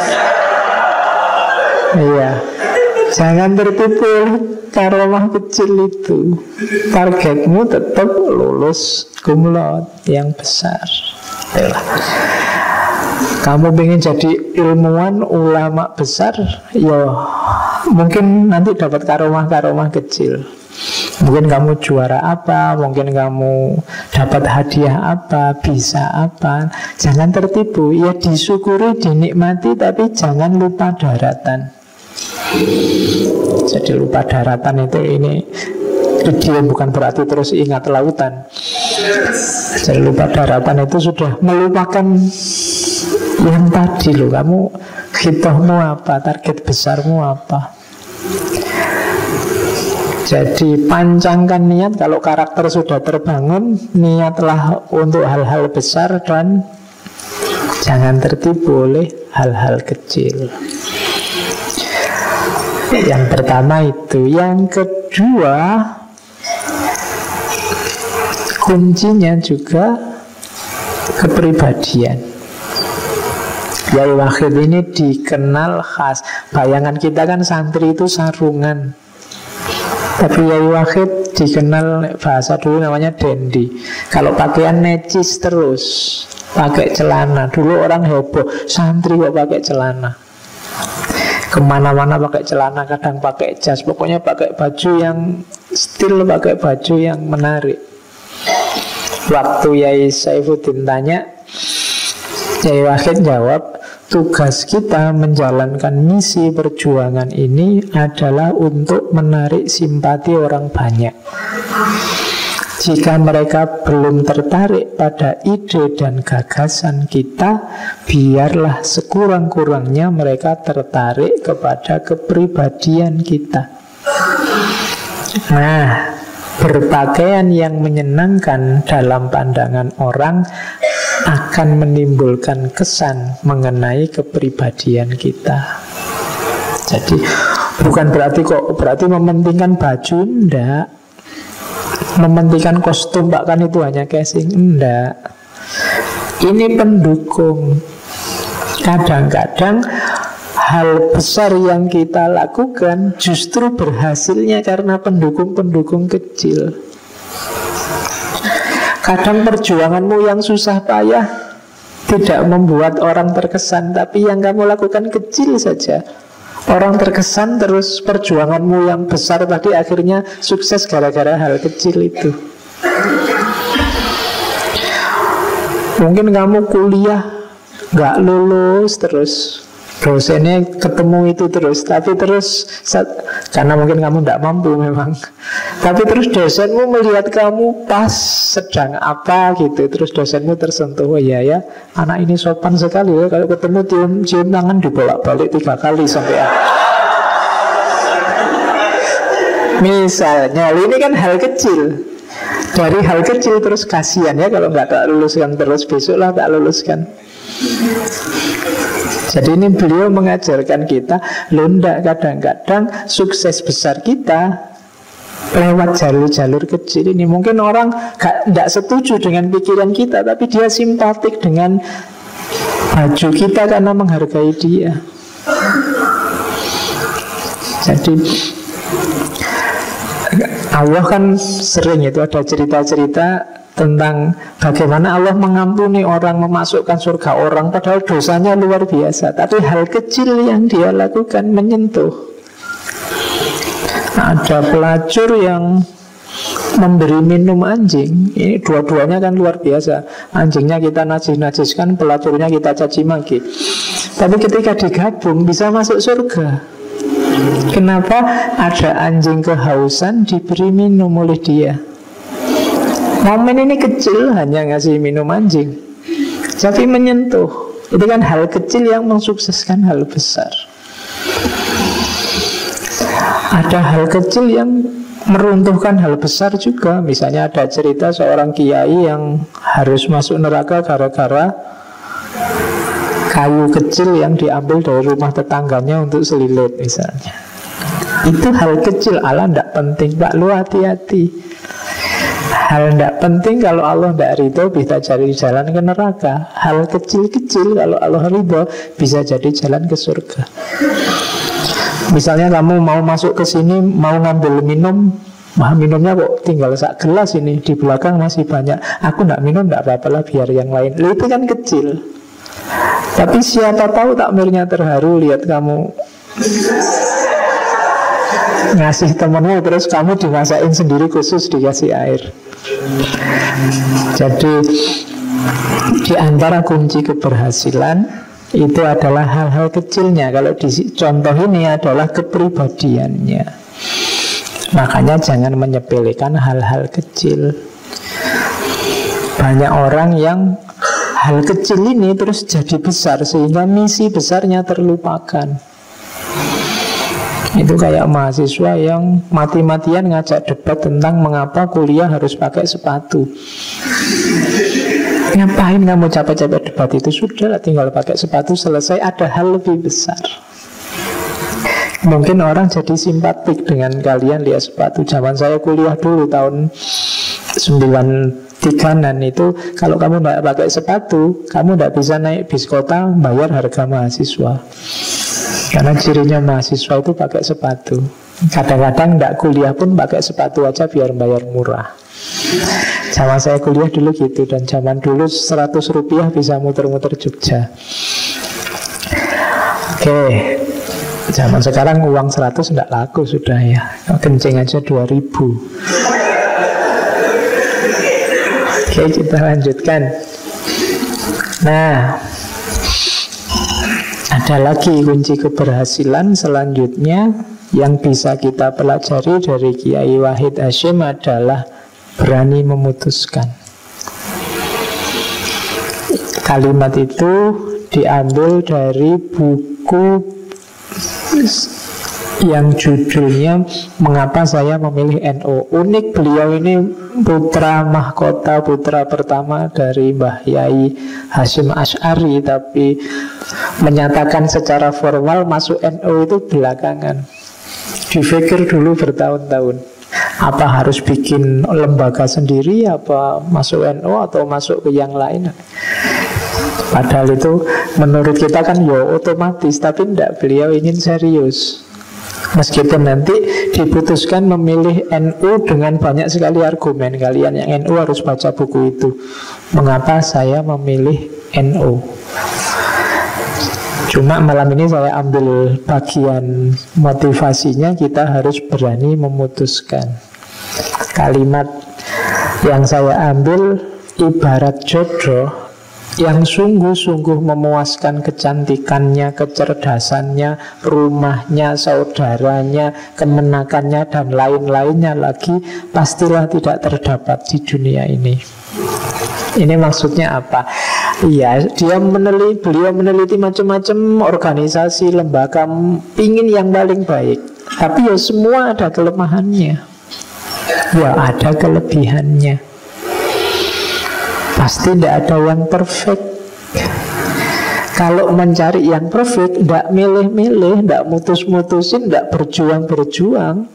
Speaker 1: Iya. Jangan tertipu karomah kecil itu. Targetmu tetap lulus cum laude yang besar. Itulah. Kamu pengen jadi ilmuwan, ulama besar, ya mungkin nanti dapat karomah-karomah kecil. Mungkin kamu juara apa, mungkin kamu dapat hadiah apa, bisa apa. Jangan tertipu. Ya disyukuri, dinikmati, tapi jangan lupa daratan. Jadi lupa daratan itu ini dia bukan berarti terus ingat lautan. Jadi lupa daratan itu sudah melupakan yang tadi loh. Kamu hitohmu apa, target besarmu apa. Jadi pancangkan niat. Kalau karakter sudah terbangun, niatlah untuk hal-hal besar dan jangan tertipu oleh hal-hal kecil. Yang pertama itu. Yang kedua, kuncinya juga kepribadian. Yai Wahid ini dikenal khas. Bayangan kita kan santri itu sarungan, tapi Yai Wahid dikenal bahasa dulu namanya dandy. Kalau pakaian necis terus, pakai celana. Dulu orang heboh, santri kok pakai celana. Kemana-mana pakai celana, kadang pakai jas. Pokoknya pakai baju yang stil, pakai baju yang menarik. Waktu Yai Saifuddin tanya, Yai Wahid jawab, tugas kita menjalankan misi perjuangan ini adalah untuk menarik simpati orang banyak. Jika mereka belum tertarik pada ide dan gagasan kita, biarlah sekurang-kurangnya mereka tertarik kepada kepribadian kita. Nah, berpakaian yang menyenangkan dalam pandangan orang akan menimbulkan kesan mengenai kepribadian kita. Jadi bukan berarti mementingkan baju, enggak. Mementingkan kostum bahkan itu hanya casing, enggak. Ini pendukung. Kadang-kadang hal besar yang kita lakukan justru berhasilnya karena pendukung-pendukung kecil. Kadang perjuanganmu yang susah payah tidak membuat orang terkesan, tapi yang kamu lakukan kecil saja, orang terkesan. Terus perjuanganmu yang besar tadi akhirnya sukses gara-gara hal kecil itu. Mungkin kamu kuliah gak lulus, terus dosennya ketemu itu terus, tapi terus karena mungkin kamu tidak mampu memang, tapi terus dosenmu melihat kamu pas sedang apa gitu, terus dosenmu tersentuh, oh ya anak ini sopan sekali ya, kalau ketemu cium tangan dibolak-balik 3 kali sampai misalnya. Ini kan hal kecil. Dari hal kecil terus kasihan ya kalau nggak tak luluskan terus, besoklah tak luluskan. Jadi ini beliau mengajarkan kita, londak kadang-kadang sukses besar kita lewat jalur-jalur kecil ini. Mungkin orang tidak setuju dengan pikiran kita, tapi dia simpatik dengan baju kita karena menghargai dia. Jadi Allah kan sering itu ada cerita-cerita tentang bagaimana Allah mengampuni orang, memasukkan surga orang, padahal dosanya luar biasa, tapi hal kecil yang dia lakukan menyentuh Ada pelacur yang memberi minum anjing. Ini dua-duanya kan luar biasa. Anjingnya kita najis-najiskan, pelacurnya kita caci maki. Tapi ketika digabung bisa masuk surga. Kenapa? Ada anjing kehausan diberi minum oleh dia. Momen ini kecil, hanya ngasih minum anjing, tapi menyentuh. Itu kan hal kecil yang mensukseskan hal besar. Ada hal kecil yang meruntuhkan hal besar juga. Misalnya ada cerita seorang kiai yang harus masuk neraka gara-gara kayu kecil yang diambil dari rumah tetangganya untuk selilit misalnya. Itu hal kecil. Allah tidak penting, Pak, lu hati-hati. Hal tidak penting kalau Allah tidak ridho bisa jadi jalan ke neraka. Hal kecil-kecil kalau Allah ridho bisa jadi jalan ke surga. Misalnya kamu mau masuk ke sini, mau ngambil minum, wah minumnya kok tinggal sak gelas ini, di belakang masih banyak. Aku tidak minum, tidak apa-apa lah, biar yang lain. Itu kan kecil. Tapi siapa tahu takmirnya terharu lihat kamu ngasih temenmu, terus kamu dimasakin sendiri khusus dikasih air. Jadi di antara kunci keberhasilan itu adalah hal-hal kecilnya. Kalau di contoh ini adalah kepribadiannya. Makanya jangan menyepelekan hal-hal kecil. Banyak orang yang hal kecil ini terus jadi besar sehingga misi besarnya terlupakan. Itu kayak mahasiswa yang mati-matian ngajak debat tentang mengapa kuliah harus pakai sepatu. Ngapain kamu capek-capek debat itu? Sudahlah, tinggal pakai sepatu, selesai. Ada hal lebih besar. Mungkin orang jadi simpatik dengan kalian lihat sepatu. Zaman saya kuliah dulu tahun 93-an itu, kalau kamu tidak pakai sepatu, kamu tidak bisa naik bis kota bayar harga mahasiswa. Karena cirinya mahasiswa itu pakai sepatu. Kadang-kadang tidak kuliah pun pakai sepatu aja biar bayar murah. Zaman saya kuliah dulu gitu. Dan zaman dulu 100 rupiah bisa muter-muter Jogja. Oke. Zaman sekarang uang 100 tidak laku sudah ya. Kencing aja 2000. Oke, kita lanjutkan. Nah, ada lagi kunci keberhasilan selanjutnya yang bisa kita pelajari dari Kiai Wahid Hasyim adalah berani memutuskan. Kalimat itu diambil dari buku yang judulnya Mengapa Saya Memilih NU. Unik, beliau ini putra mahkota, putra pertama dari Mbah Yai Hasyim Asy'ari, tapi menyatakan secara formal masuk NU itu belakangan. Dipikir dulu bertahun-tahun, apa harus bikin lembaga sendiri, apa masuk NU atau masuk ke yang lain. Padahal itu menurut kita kan ya otomatis, tapi tidak, beliau ingin serius. Meskipun nanti diputuskan memilih NU dengan banyak sekali argumen. Kalian yang NU harus baca buku itu, Mengapa Saya Memilih NU. Cuma malam ini saya ambil bagian motivasinya. Kita harus berani memutuskan. Kalimat yang saya ambil ibarat jodoh yang sungguh-sungguh memuaskan kecantikannya, kecerdasannya, rumahnya, saudaranya, kemenakannya, dan lain-lainnya lagi, pastilah tidak terdapat di dunia ini. Ini maksudnya apa? Iya, beliau meneliti macam-macam organisasi, lembaga, pingin yang paling baik. Tapi ya semua ada kelemahannya, ya ada kelebihannya. Pasti tidak ada yang perfect. Kalau mencari yang perfect, tidak milih-milih, tidak mutus-mutusin, tidak berjuang-berjuang.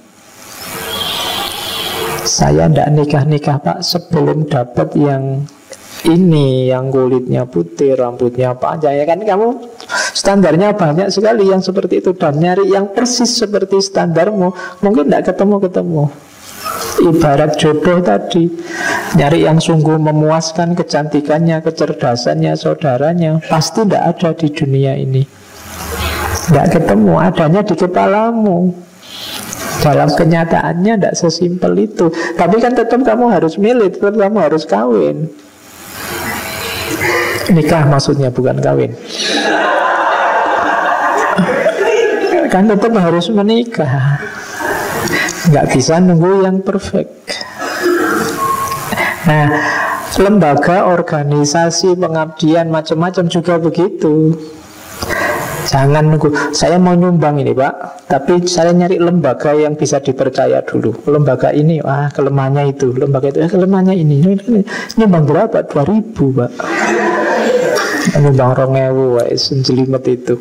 Speaker 1: Saya tidak nikah-nikah Pak sebelum dapat yang ini, yang kulitnya putih, rambutnya panjang. Ya kan kamu standarnya banyak sekali yang seperti itu. Dan nyari yang persis seperti standarmu mungkin tidak ketemu-ketemu. Ibarat jodoh tadi, nyari yang sungguh memuaskan kecantikannya, kecerdasannya, saudaranya, pasti tidak ada di dunia ini. Tidak ketemu, adanya di kepalamu. Dalam kenyataannya tidak sesimpel itu. Tapi kan tetap kamu harus milih, tetap kamu harus kawin. Nikah maksudnya, bukan kawin. Kan tetap harus menikah. Nggak bisa nunggu yang perfect. Nah, lembaga, organisasi, pengabdian, macam-macam juga begitu. Jangan nunggu, saya mau nyumbang ini Pak, tapi saya nyari lembaga yang bisa dipercaya dulu. Lembaga ini, kelemahannya itu. Lembaga itu, kelemahannya ini. Nyumbang berapa? 2.000 Pak. Nyumbang 2.000, senjelimet itu.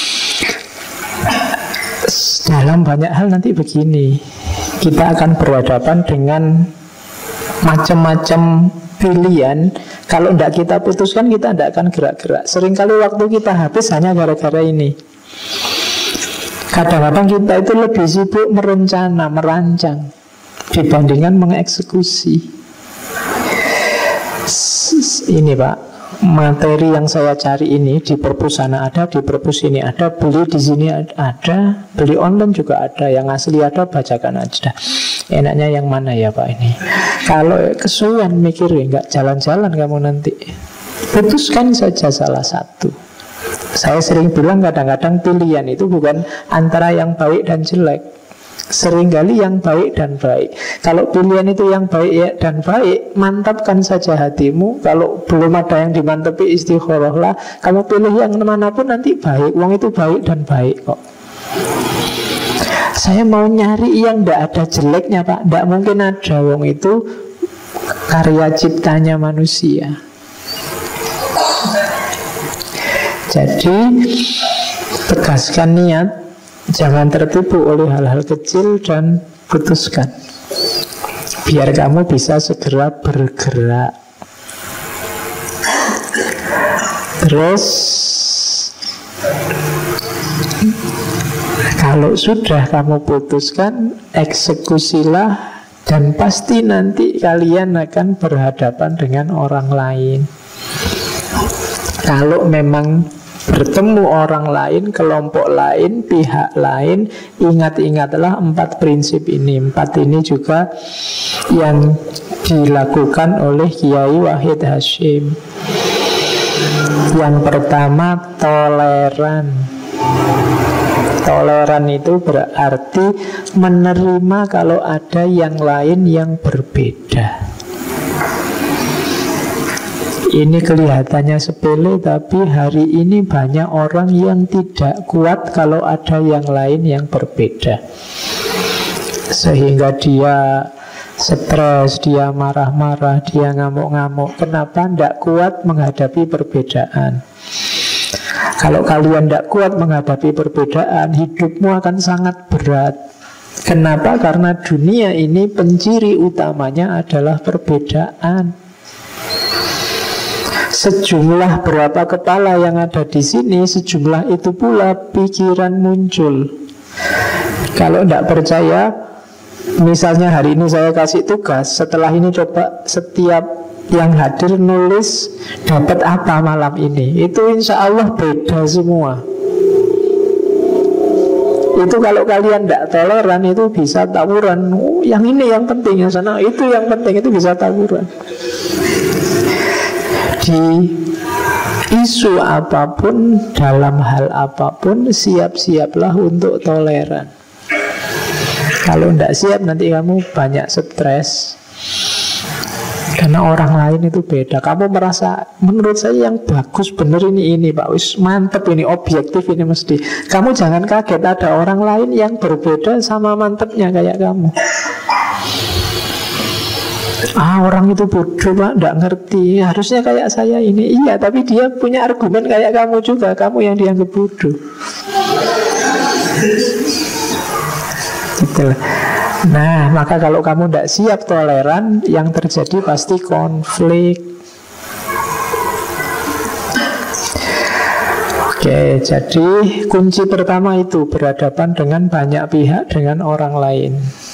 Speaker 1: Dalam banyak hal nanti begini, kita akan berhadapan dengan macam-macam pilihan. Kalau tidak kita putuskan, kita tidak akan gerak-gerak. Seringkali waktu kita habis hanya gara-gara ini. Kadang-kadang kita itu lebih sibuk merencana, merancang dibandingkan mengeksekusi. Ini Pak, materi yang saya cari ini di perpus sana ada, di perpus ini ada, beli di sini ada, beli online juga ada, yang asli ada, bacakan aja. Enaknya yang mana ya Pak ini? Kalau kesuwen mikirin, nggak jalan-jalan kamu nanti. Putuskan saja salah satu. Saya sering bilang kadang-kadang pilihan itu bukan antara yang baik dan jelek. Seringkali yang baik dan baik. Kalau pilihan itu yang baik dan baik, mantapkan saja hatimu. Kalau belum ada yang dimantapi, istikharahlah. Kamu pilih yang manapun nanti baik. Wong itu baik dan baik kok. Saya mau nyari yang tidak ada jeleknya Pak. Tidak mungkin ada. Wong itu karya ciptanya manusia. Jadi tegaskan niat, jangan tertipu oleh hal-hal kecil, dan putuskan biar kamu bisa segera bergerak. Terus kalau sudah kamu putuskan, eksekusilah, dan pasti nanti kalian akan berhadapan dengan orang lain. Kalau memang bertemu orang lain, kelompok lain, pihak lain, ingat-ingatlah 4 prinsip ini. 4 ini juga yang dilakukan oleh Kiai Wahid Hasyim. Yang pertama, toleran. Toleran itu berarti menerima kalau ada yang lain yang berbeda. Ini kelihatannya sepele, tapi hari ini banyak orang yang tidak kuat kalau ada yang lain yang berbeda. Sehingga dia stres, dia marah-marah, dia ngamuk-ngamuk. Kenapa? Tidak kuat menghadapi perbedaan. Kalau kalian tidak kuat menghadapi perbedaan, hidupmu akan sangat berat. Kenapa? Karena dunia ini penciri utamanya adalah perbedaan. Sejumlah berapa kepala yang ada di sini, sejumlah itu pula pikiran muncul. Kalau tidak percaya, misalnya hari ini saya kasih tugas, setelah ini coba setiap yang hadir nulis dapat apa malam ini. Itu insya Allah beda semua. Itu kalau kalian tidak toleran, itu bisa tawuran. Yang ini yang penting, yang sana itu yang penting, itu bisa tawuran. Di isu apapun, dalam hal apapun, siap-siaplah untuk toleran. Kalau tidak siap, nanti kamu banyak stres. Karena orang lain itu beda. Kamu merasa, menurut saya yang bagus bener ini Pak, wis mantep ini, objektif ini mesti. Kamu jangan kaget ada orang lain yang berbeda sama mantepnya kayak kamu. Orang itu bodoh Pak, tidak ngerti, harusnya kayak saya ini. Iya, tapi dia punya argumen kayak kamu juga. Kamu yang dianggap bodoh. Gitu. Nah, maka kalau kamu tidak siap toleran, yang terjadi pasti konflik. Oke, jadi kunci pertama itu berhadapan dengan banyak pihak, dengan orang lain.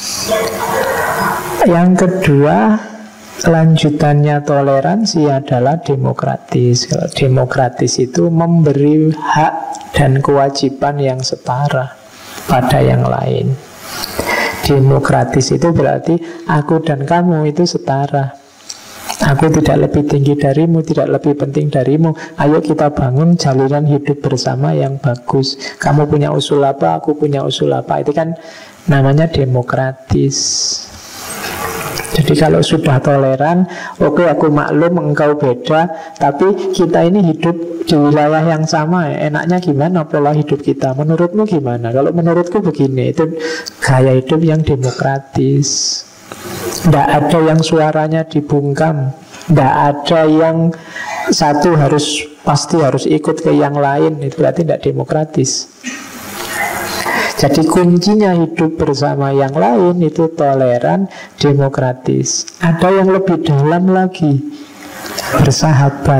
Speaker 1: Yang kedua, lanjutannya toleransi adalah demokratis. Kalau demokratis itu memberi hak dan kewajiban yang setara pada yang lain. Demokratis itu berarti aku dan kamu itu setara. Aku tidak lebih tinggi darimu, tidak lebih penting darimu. Ayo kita bangun jalinan hidup bersama yang bagus. Kamu punya usul apa, aku punya usul apa. Itu kan namanya demokratis. Jadi kalau sudah toleran, oke, aku maklum engkau beda, tapi kita ini hidup di wilayah yang sama. Enaknya gimana pola hidup kita? Menurutmu gimana? Kalau menurutku begini. Itu gaya hidup yang demokratis. Tidak ada yang suaranya dibungkam. Tidak ada yang satu pasti harus ikut ke yang lain. Itu berarti tidak demokratis. Jadi kuncinya hidup bersama yang lain itu toleran, demokratis. Ada yang lebih dalam lagi, bersahabat.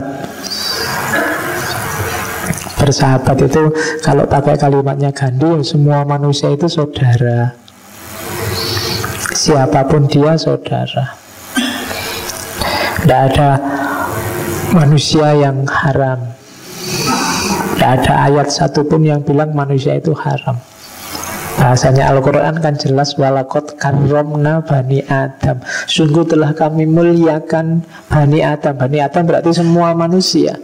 Speaker 1: Bersahabat itu kalau pakai kalimatnya Gandhi, semua manusia itu saudara. Siapapun dia saudara. Tidak ada manusia yang haram. Tidak ada ayat satupun yang bilang manusia itu haram. Bahasanya Al-Quran kan jelas, walakot karomna bani Adam. Sungguh telah kami muliakan bani Adam. Bani Adam berarti semua manusia.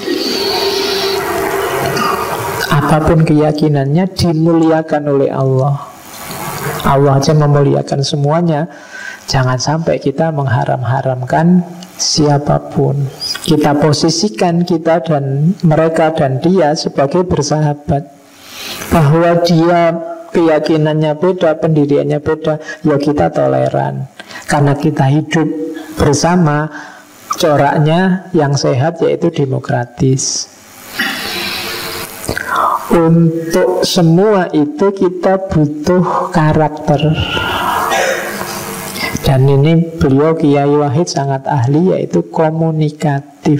Speaker 1: Apapun keyakinannya dimuliakan oleh Allah. Allah aja memuliakan semuanya. Jangan sampai kita mengharam-haramkan siapapun. Kita posisikan kita dan mereka dan dia sebagai bersahabat. Bahwa dia keyakinannya beda, pendiriannya beda, ya kita toleran. Karena kita hidup bersama, coraknya yang sehat yaitu demokratis. Untuk semua itu kita butuh karakter. Dan ini beliau Kiai Wahid sangat ahli, yaitu komunikatif.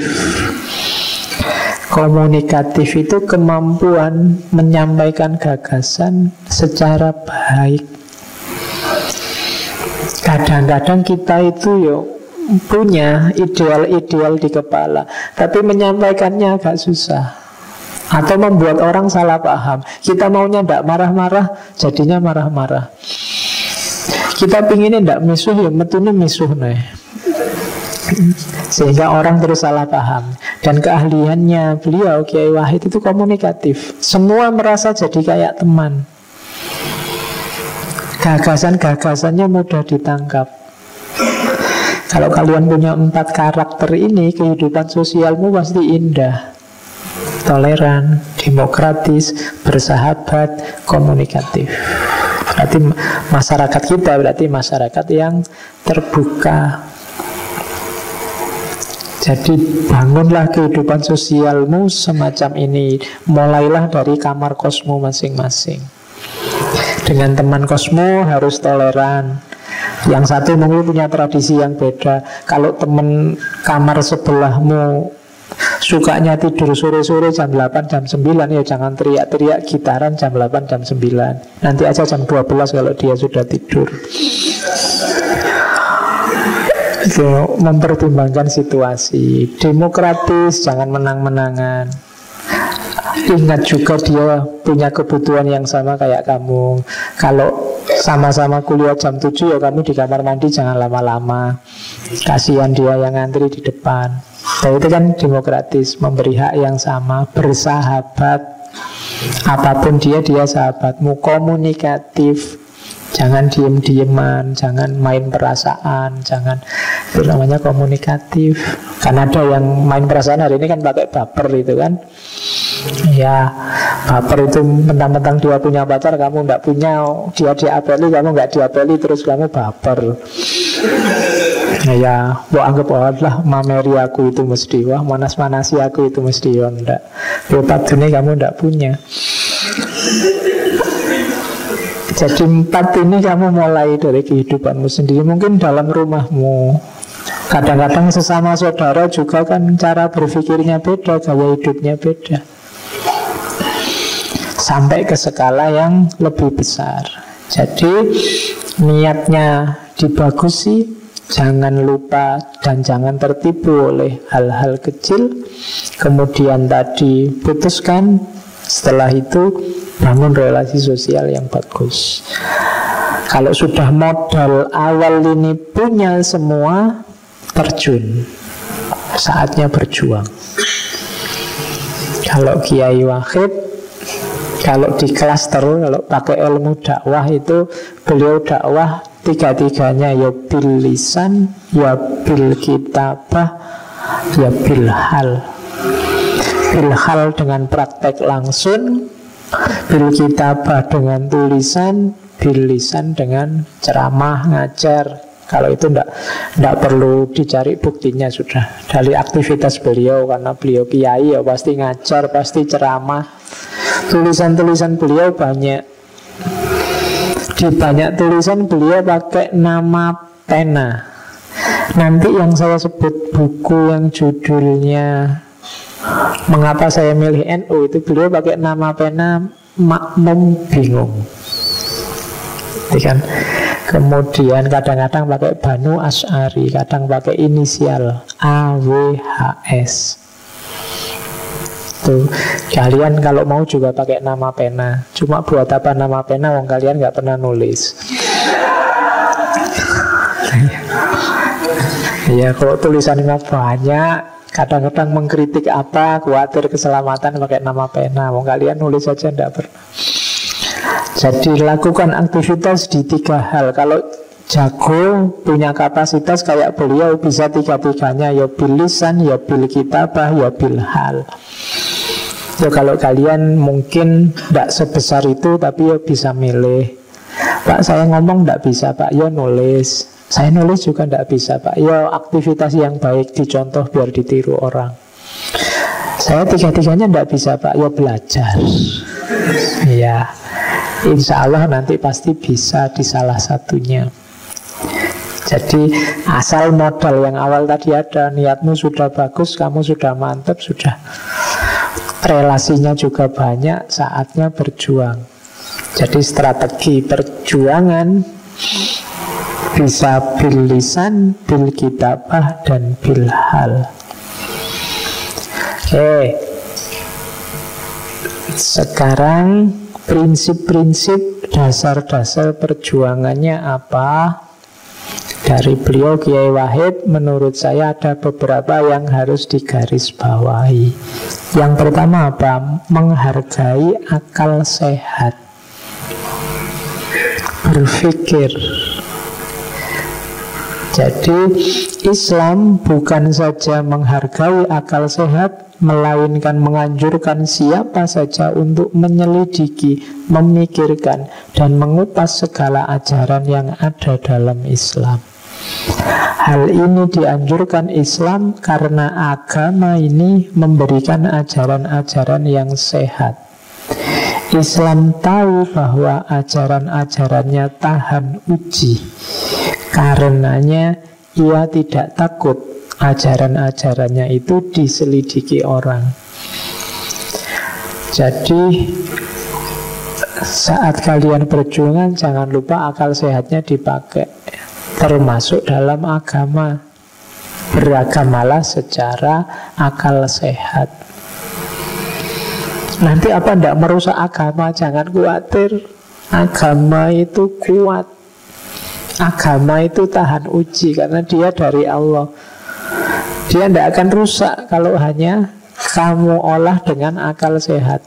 Speaker 1: Komunikatif itu kemampuan menyampaikan gagasan secara baik. Kadang-kadang kita itu punya ideal-ideal di kepala, tapi menyampaikannya agak susah, atau membuat orang salah paham. Kita maunya tidak marah-marah, jadinya marah-marah. Kita pinginnya tidak misuh, ya metune misuh nih. Sehingga orang terus salah paham. Dan keahliannya beliau Kiai Wahid itu komunikatif. Semua merasa jadi kayak teman. Gagasan-gagasannya mudah ditangkap. Kalau kalian punya 4 karakter ini, kehidupan sosialmu pasti indah. Toleran, demokratis, bersahabat, komunikatif. Berarti masyarakat kita berarti masyarakat yang terbuka. Jadi bangunlah kehidupan sosialmu semacam ini. Mulailah dari kamar kosmu masing-masing. Dengan teman kosmu harus toleran. Yang satu mungkin punya tradisi yang beda. Kalau teman kamar sebelahmu sukanya tidur sore-sore jam 8, jam 9, ya jangan teriak-teriak gitaran jam 8, jam 9. Nanti aja jam 12 kalau dia sudah tidur. Itu mempertimbangkan situasi. Demokratis, jangan menang-menangan. Ingat juga dia punya kebutuhan yang sama kayak kamu. Kalau sama-sama kuliah jam 7, ya kamu di kamar mandi jangan lama-lama. Kasihan dia yang ngantri di depan. Nah, itu kan demokratis, memberi hak yang sama, bersahabat. Apapun dia sahabatmu, komunikatif. Jangan diem-dieman, jangan main perasaan, jangan. Itu namanya komunikatif. Karena ada yang main perasaan hari ini kan pakai baper itu kan. Ya, baper itu mentang-mentang dia punya pacar, kamu tidak punya. Dia diapeli, kamu nggak diapeli, terus kamu baper. Ya, anggap lah mameri aku itu mesti, wah manas-manasi aku itu mesti, ya enggak. Bepat dunia kamu enggak punya. Jadi 4 ini kamu mulai dari kehidupanmu sendiri. Mungkin dalam rumahmu. Kadang-kadang sesama saudara juga kan cara berpikirnya beda, gaya hidupnya beda. Sampai ke skala yang lebih besar. Jadi niatnya dibagusi, jangan lupa dan jangan tertipu oleh hal-hal kecil. Kemudian tadi putuskan. Setelah itu bangun relasi sosial yang bagus. Kalau sudah modal awal ini punya semua, terjun. Saatnya berjuang. Kalau Kiai Wahid, kalau di klaster, kalau pakai ilmu dakwah itu, beliau dakwah tiga-tiganya, ya bil lisan, ya bil kitabah, ya bil hal. Bil hal dengan praktek langsung, bil kitabah dengan tulisan, bil lisan dengan ceramah, ngajar. Kalau itu enggak perlu dicari buktinya, sudah dari aktivitas beliau. Karena beliau kiai ya pasti ngajar, pasti ceramah. Tulisan-tulisan beliau banyak. Di banyak tulisan beliau pakai nama pena. Nanti yang saya sebut buku yang judulnya Mengapa Saya Milih NU, itu beliau pakai nama pena Makmum Bingung. Kan? Kemudian kadang-kadang pakai Banu Asy'ari, kadang pakai inisial AWHS. Tuh, kalian kalau mau juga pakai nama pena. Cuma buat apa nama pena, wong kalian nggak pernah nulis. Ya, kalau tulisannya banyak, kadang-kadang mengkritik apa, khawatir keselamatan, pakai nama pena. Wong kalian nulis saja nggak pernah. Jadi lakukan aktivitas di tiga hal. Kalau jago, punya kapasitas kayak beliau, bisa tiga-tiganya, ya bil lisan, ya bil kitabah, ya bil hal. Ya kalau kalian mungkin tidak sebesar itu, tapi ya bisa milih. Pak, saya ngomong tidak bisa, Pak, ya nulis. Saya nulis juga tidak bisa, Pak, ya aktivitas yang baik dicontoh biar ditiru orang. Saya tiga-tiganya tidak bisa, Pak, ya belajar. Ya, insya Allah nanti pasti bisa di salah satunya. Jadi asal modal yang awal tadi ada, niatmu sudah bagus, kamu sudah mantap, sudah relasinya juga banyak, saatnya berjuang. Jadi strategi perjuangan bisa bil lisan, bil kitabah, dan bil hal. Oke. Sekarang prinsip-prinsip dasar-dasar perjuangannya apa? Dari beliau Kiai Wahid, menurut saya ada beberapa yang harus digarisbawahi. Yang pertama apa? Menghargai akal sehat. Berpikir. Jadi Islam bukan saja menghargai akal sehat, melainkan menganjurkan siapa saja untuk menyelidiki, memikirkan, dan mengupas segala ajaran yang ada dalam Islam. Hal ini dianjurkan Islam karena agama ini memberikan ajaran-ajaran yang sehat. Islam tahu bahwa ajaran-ajarannya tahan uji. Karenanya ia tidak takut ajaran-ajarannya itu diselidiki orang. Jadi saat kalian berjuang, jangan lupa akal sehatnya dipakai, termasuk dalam agama. Beragamalah secara akal sehat. Nanti apa tidak merusak agama? Jangan khawatir. Agama itu kuat. Agama itu tahan uji karena dia dari Allah. Dia tidak akan rusak kalau hanya kamu olah dengan akal sehat.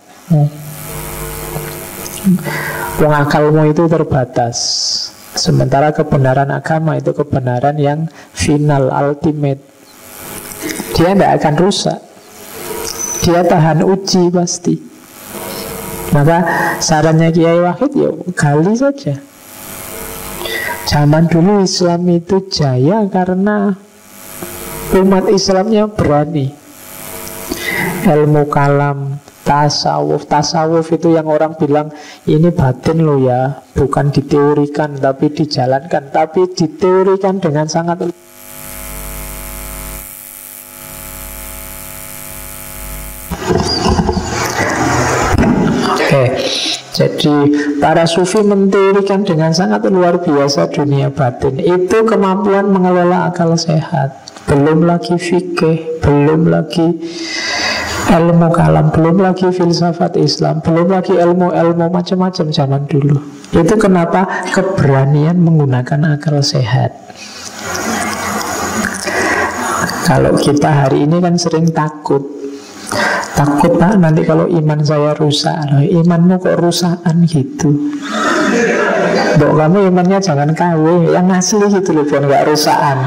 Speaker 1: Wong akalmu itu terbatas. Sementara kebenaran agama itu kebenaran yang final, ultimate. Dia tidak akan rusak. Dia tahan uji pasti. Maka sarannya Kiai Wahid, ya gali saja. Zaman dulu Islam itu jaya karena umat Islamnya berani. Ilmu kalam, tasawuf. Tasawuf itu yang orang bilang ini batin loh ya, bukan diteorikan tapi dijalankan. Tapi diteorikan dengan sangat. Jadi para sufi menteorikan dengan sangat luar biasa dunia batin. Itu kemampuan mengelola akal sehat. Belum lagi fikih, belum lagi ilmu kalam, belum lagi filsafat Islam, belum lagi ilmu-ilmu macam-macam zaman dulu. Itu kenapa keberanian menggunakan akal sehat. Kalau kita hari ini kan sering takut, Pak, nanti kalau iman saya rusak. Loh, imanmu kok rusakan gitu? Mbok kamu imannya jangan KW, yang asli gitu loh, biar gak rusakan.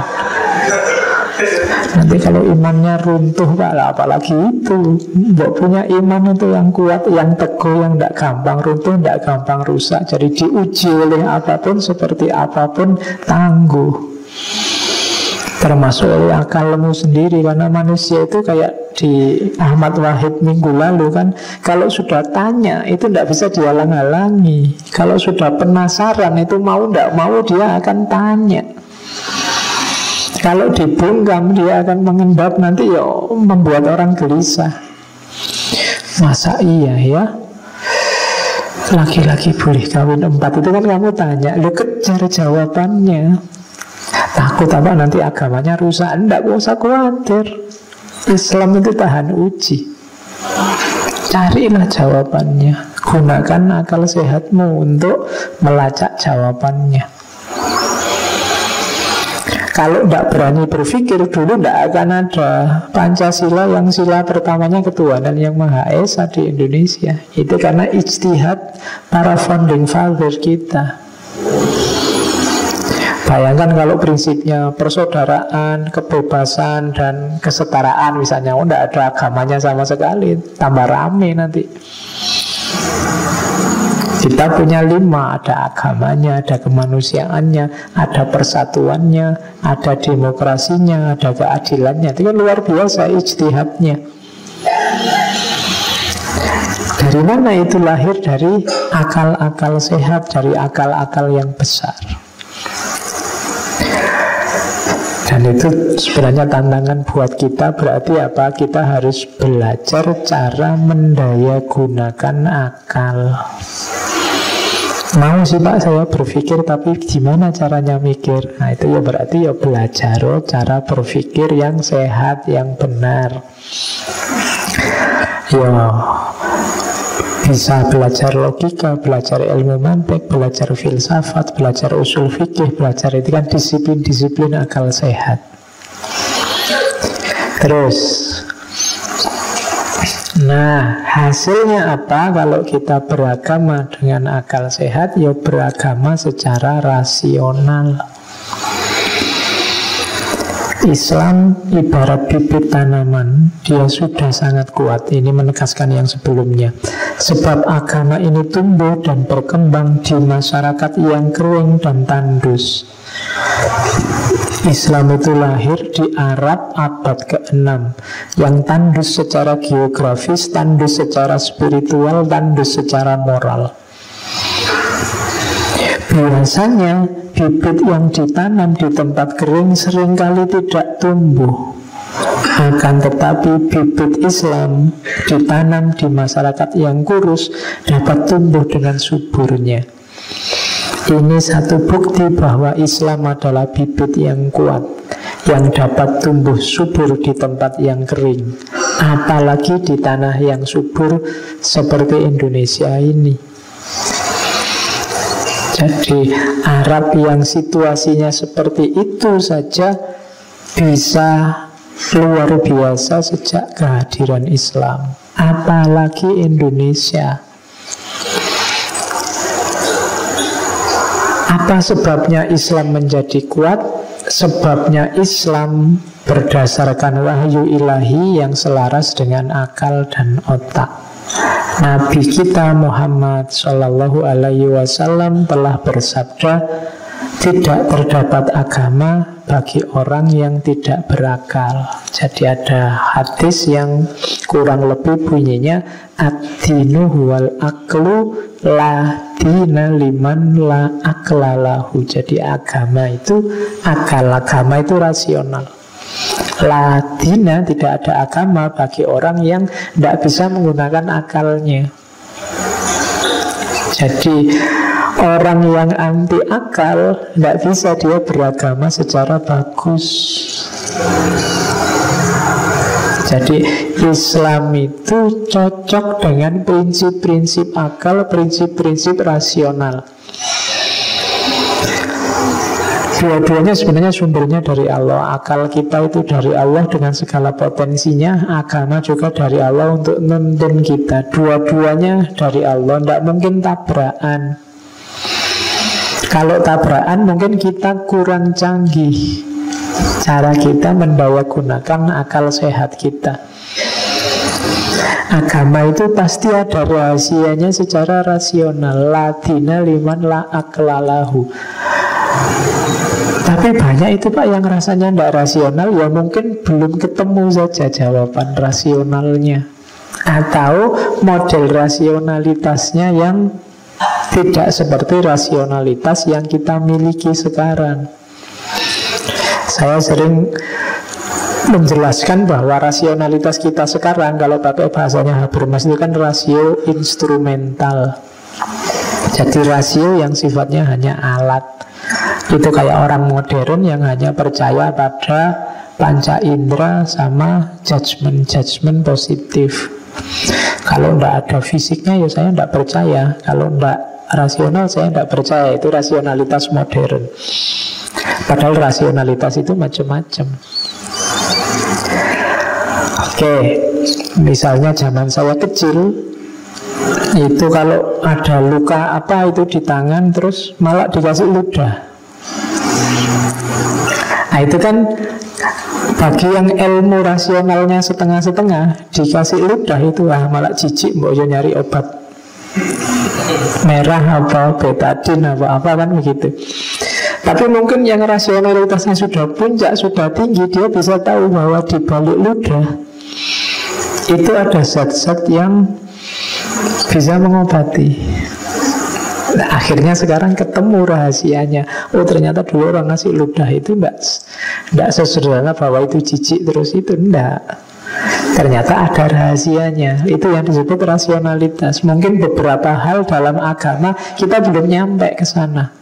Speaker 1: Nanti kalau imannya runtuh, Pak, lah apalagi itu. Mbok punya iman itu yang kuat, yang teguh, yang tidak gampang runtuh, tidak gampang rusak. Jadi diuji oleh apapun, seperti apapun, tangguh. Termasuk oleh akalmu sendiri. Karena manusia itu kayak di Ahmad Wahid minggu lalu kan, kalau sudah tanya itu tidak bisa dihalang-halangi. Kalau sudah penasaran itu mau tidak mau dia akan tanya. Kalau dibungkam dia akan mengendap, nanti ya membuat orang gelisah. Masa iya ya laki-laki boleh kawin 4? Itu kan kamu tanya, lu kejar jawabannya. Takut apa nanti agamanya rusak? Tidak usah khawatir. Islam itu tahan uji. Carilah jawabannya. Gunakan akal sehatmu untuk melacak jawabannya. Kalau tidak berani berpikir dulu, tidak akan ada Pancasila yang sila pertamanya ketuhanan yang Maha Esa di Indonesia. Itu karena ijtihad para founding father kita. Bayangkan kalau prinsipnya persaudaraan, kebebasan, dan kesetaraan misalnya, tidak ada agamanya sama sekali, tambah rame nanti. Kita punya 5, ada agamanya, ada kemanusiaannya, ada persatuannya, ada demokrasinya, ada keadilannya. Itu kan luar biasa ijtihadnya. Dari mana itu lahir? Dari akal-akal sehat, dari akal-akal yang besar. Dan itu sebenarnya tantangan buat kita. Berarti apa? Kita harus belajar cara mendayagunakan akal. Mau sih Pak saya berpikir, tapi gimana caranya mikir? Nah itu ya berarti ya belajar cara berpikir yang sehat, yang benar. Ya bisa belajar logika, belajar ilmu mantik, belajar filsafat, belajar usul fikih, belajar itu kan disiplin-disiplin akal sehat. Terus, nah hasilnya apa kalau kita beragama dengan akal sehat? Ya beragama secara rasional. Islam ibarat bibit tanaman, dia sudah sangat kuat. Ini menegaskan yang sebelumnya. Sebab agama ini tumbuh dan berkembang di masyarakat yang kering dan tandus. Islam itu lahir di Arab abad ke-6, yang tandus secara geografis, tandus secara spiritual, tandus secara moral. Biasanya bibit yang ditanam di tempat kering seringkali tidak tumbuh. Akan tetapi bibit Islam ditanam di masyarakat yang kurus dapat tumbuh dengan suburnya. Ini satu bukti bahwa Islam adalah bibit yang kuat, yang dapat tumbuh subur di tempat yang kering, apalagi di tanah yang subur seperti Indonesia ini. Jadi Arab yang situasinya seperti itu saja bisa luar biasa sejak kehadiran Islam, apalagi Indonesia. Apa sebabnya Islam menjadi kuat? Sebabnya Islam berdasarkan wahyu ilahi yang selaras dengan akal dan otak. Nabi kita Muhammad Sallallahu Alaihi Wasallam telah bersabda, tidak terdapat agama bagi orang yang tidak berakal. Jadi ada hadis yang kurang lebih bunyinya, ad-dinu huwal aklu la dina liman la aklalahu. Jadi agama itu akal, agama itu rasional. La dina, tidak ada agama bagi orang yang tidak bisa menggunakan akalnya. Jadi orang yang anti akal tidak bisa dia beragama secara bagus. Jadi Islam itu cocok dengan prinsip-prinsip akal, prinsip-prinsip rasional. Dua-duanya sebenarnya sumbernya dari Allah. Akal kita itu dari Allah dengan segala potensinya. Agama juga dari Allah untuk nuntun kita. Dua-duanya dari Allah. Tidak mungkin tabrakan. Kalau tabrakan mungkin kita kurang canggih cara kita mendaya gunakan akal sehat kita. Agama itu pasti ada rahasianya secara rasional. Ladina liman la aklalahu. Tapi banyak itu Pak yang rasanya tidak rasional. Ya mungkin belum ketemu saja jawaban rasionalnya, atau model rasionalitasnya yang tidak seperti rasionalitas yang kita miliki sekarang. Saya sering menjelaskan bahwa rasionalitas kita sekarang, kalau pakai bahasanya Habermas, itu kan rasio instrumental. Jadi rasio yang sifatnya hanya alat. Itu kayak orang modern yang hanya percaya pada panca indera sama judgment positif. Kalau tidak ada fisiknya ya saya tidak percaya. Kalau tidak rasional saya tidak percaya. Itu rasionalitas modern. Padahal rasionalitas itu macam-macam. Oke, misalnya zaman saya kecil, itu kalau ada luka apa itu di tangan, terus malah dikasih ludah. Nah itu kan bagi yang ilmu rasionalnya setengah-setengah, dikasih ludah itu malah jijik, mau nyari obat merah apa betadine apa kan begitu. Tapi mungkin yang rasionalitasnya sudah puncak, sudah tinggi, dia bisa tahu bahwa di balik ludah itu ada zat-zat yang bisa mengobati. Nah, akhirnya sekarang ketemu rahasianya. Oh ternyata dulu orang ngasih ludah itu tidak sesederhana bahwa itu jijik terus itu, tidak. Ternyata ada rahasianya. Itu yang disebut rasionalitas. Mungkin beberapa hal dalam agama kita belum nyampe ke sana.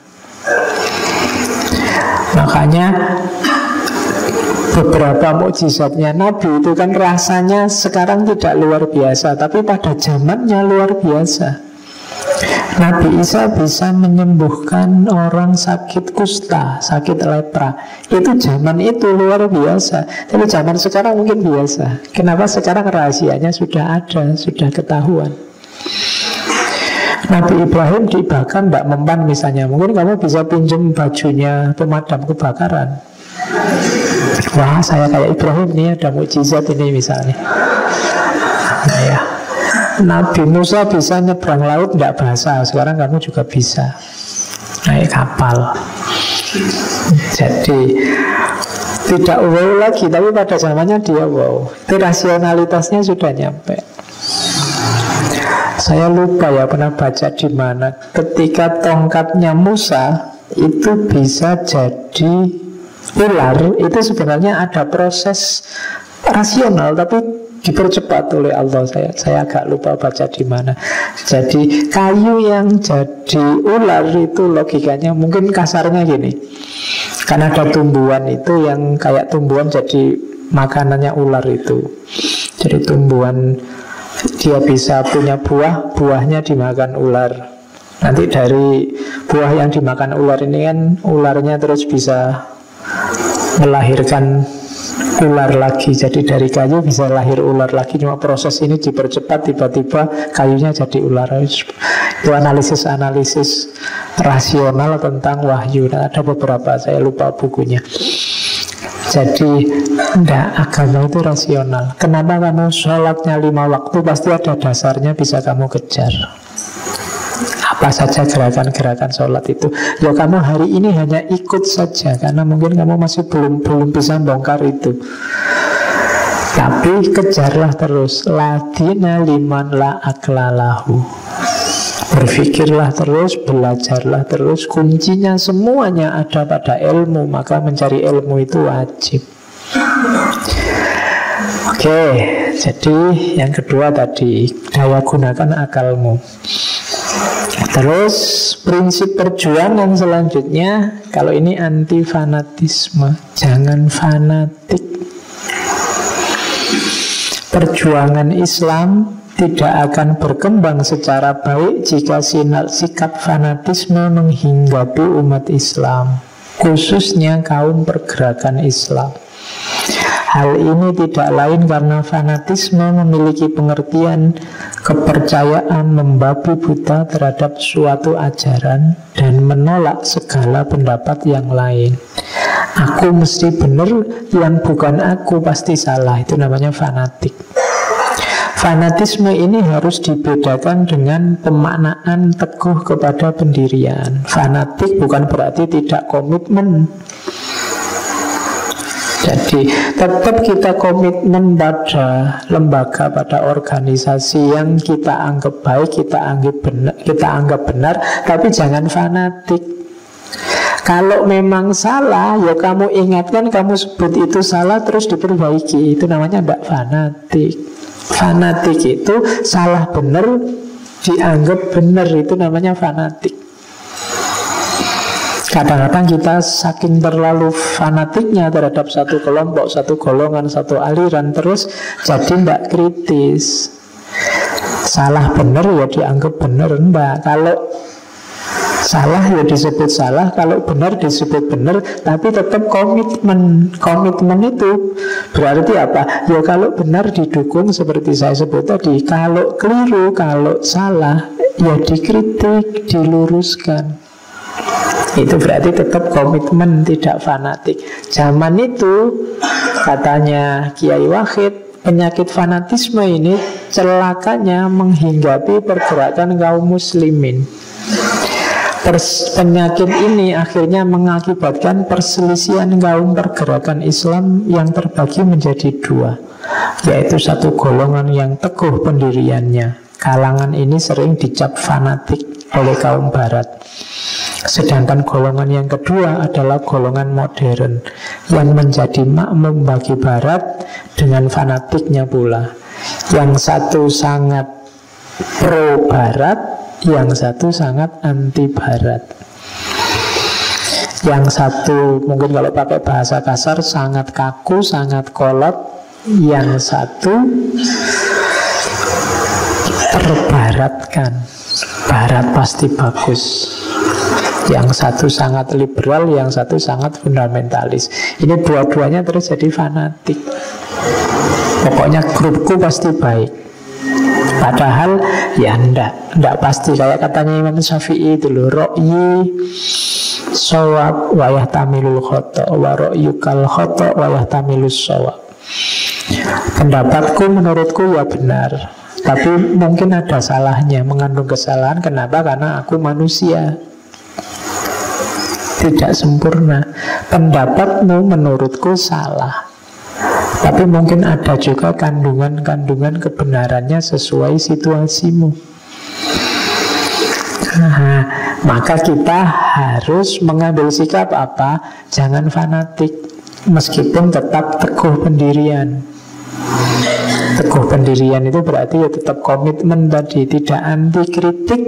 Speaker 1: Makanya beberapa mukjizatnya Nabi itu kan rasanya sekarang tidak luar biasa, tapi pada zamannya luar biasa. Nabi Isa bisa menyembuhkan orang sakit kusta, sakit lepra. Itu zaman itu luar biasa. Tapi zaman sekarang mungkin biasa. Kenapa sekarang rahasianya sudah ada, sudah ketahuan. Nabi Ibrahim dibakar tidak mempan misalnya. Mungkin kamu bisa pinjam bajunya pemadam kebakaran. Wah saya kayak Ibrahim nih, ada mukjizat ini misalnya. Nah ya, Nabi Musa bisa nyebrang laut tidak basah. Sekarang kamu juga bisa naik kapal. Jadi tidak wow lagi, tapi pada zamannya dia wow. Itu rasionalitasnya sudah nyampe. Saya lupa ya pernah baca di mana ketika tongkatnya Musa itu bisa jadi ular, itu sebenarnya ada proses rasional tapi dipercepat oleh Allah. Saya agak lupa baca di mana. Jadi kayu yang jadi ular itu logikanya mungkin kasarnya gini. Kan ada tumbuhan itu yang kayak tumbuhan jadi makanannya ular itu. Jadi tumbuhan dia bisa punya buah, buahnya dimakan ular. Nanti dari buah yang dimakan ular ini kan ularnya terus bisa melahirkan ular lagi. Jadi dari kayu bisa lahir ular lagi. Cuma proses ini dipercepat, tiba-tiba kayunya jadi ular. Itu analisis rasional tentang wahyu. Nah, ada beberapa, saya lupa bukunya. Jadi agama itu rasional. Kenapa kamu sholatnya 5 waktu? Pasti ada dasarnya, bisa kamu kejar. Apa saja gerakan-gerakan sholat itu. Ya kamu hari ini hanya ikut saja, karena mungkin kamu masih belum bisa bongkar itu. Tapi kejarlah terus. Ladina liman la aklalahu. Berpikirlah terus, belajarlah terus. Kuncinya semuanya ada pada ilmu. Maka mencari ilmu itu wajib. Oke, jadi yang kedua tadi, daya gunakan akalmu. Terus prinsip perjuangan selanjutnya, kalau ini anti fanatisme, jangan fanatik. Perjuangan Islam tidak akan berkembang secara baik jika sikap fanatisme menghinggapi umat Islam. khususnya kaum pergerakan Islam. Hal ini tidak lain karena fanatisme memiliki pengertian kepercayaan membabi buta terhadap suatu ajaran dan menolak segala pendapat yang lain. Aku mesti benar, yang bukan aku pasti salah. Itu namanya fanatik. Fanatisme ini harus dibedakan dengan pemaknaan teguh kepada pendirian. Fanatik bukan berarti tidak komitmen. Jadi tetap kita komitmen pada lembaga, pada organisasi yang kita anggap baik, kita anggap benar, tapi jangan fanatik. Kalau memang salah, ya kamu ingatkan, kamu sebut itu salah, terus diperbaiki. Itu namanya tidak fanatik. Fanatik itu salah benar, dianggap benar, itu namanya fanatik. Kadang-kadang kita saking terlalu fanatiknya terhadap satu kelompok, satu golongan, satu aliran, terus jadi tidak kritis. Salah benar ya dianggap benar. Enggak, kalau salah ya disebut salah, kalau benar disebut benar, tapi tetap komitmen. Komitmen itu berarti apa? Ya kalau benar didukung seperti saya sebut tadi, kalau keliru, kalau salah ya dikritik, diluruskan. Itu berarti tetap komitmen, tidak fanatik. Zaman itu katanya Kiai Wahid, penyakit fanatisme ini celakanya menghinggapi pergerakan kaum muslimin. Penyakit ini akhirnya mengakibatkan perselisihan kaum pergerakan Islam yang terbagi menjadi dua, yaitu satu golongan yang teguh pendiriannya. Kalangan ini sering dicap fanatik oleh kaum barat. Sedangkan golongan yang kedua adalah golongan modern yang menjadi makmum bagi barat dengan fanatiknya pula. Yang satu sangat pro barat, yang satu sangat anti barat. Yang satu mungkin kalau pakai bahasa kasar sangat kaku, sangat kolot. Yang satu terbaratkan, barat pasti bagus. Yang satu sangat liberal, yang satu sangat fundamentalis. Ini dua-duanya terus jadi fanatik. Pokoknya grupku pasti baik. Padahal ya ndak pasti. Kayak katanya Imam Syafi'i itu loh, ro'yi shawab wa yahtamilul khata' wa ro'yukal khata' wa yahtamilus shawab. Pendapatku menurutku ya benar, tapi mungkin ada salahnya, mengandung kesalahan. Kenapa? Karena aku manusia, tidak sempurna. Pendapatmu menurutku salah, tapi mungkin ada juga kandungan-kandungan kebenarannya sesuai situasimu. Nah, maka kita harus mengambil sikap apa? Jangan fanatik, meskipun tetap teguh pendirian. Teguh pendirian itu berarti ya tetap komitmen tadi, tidak anti kritik,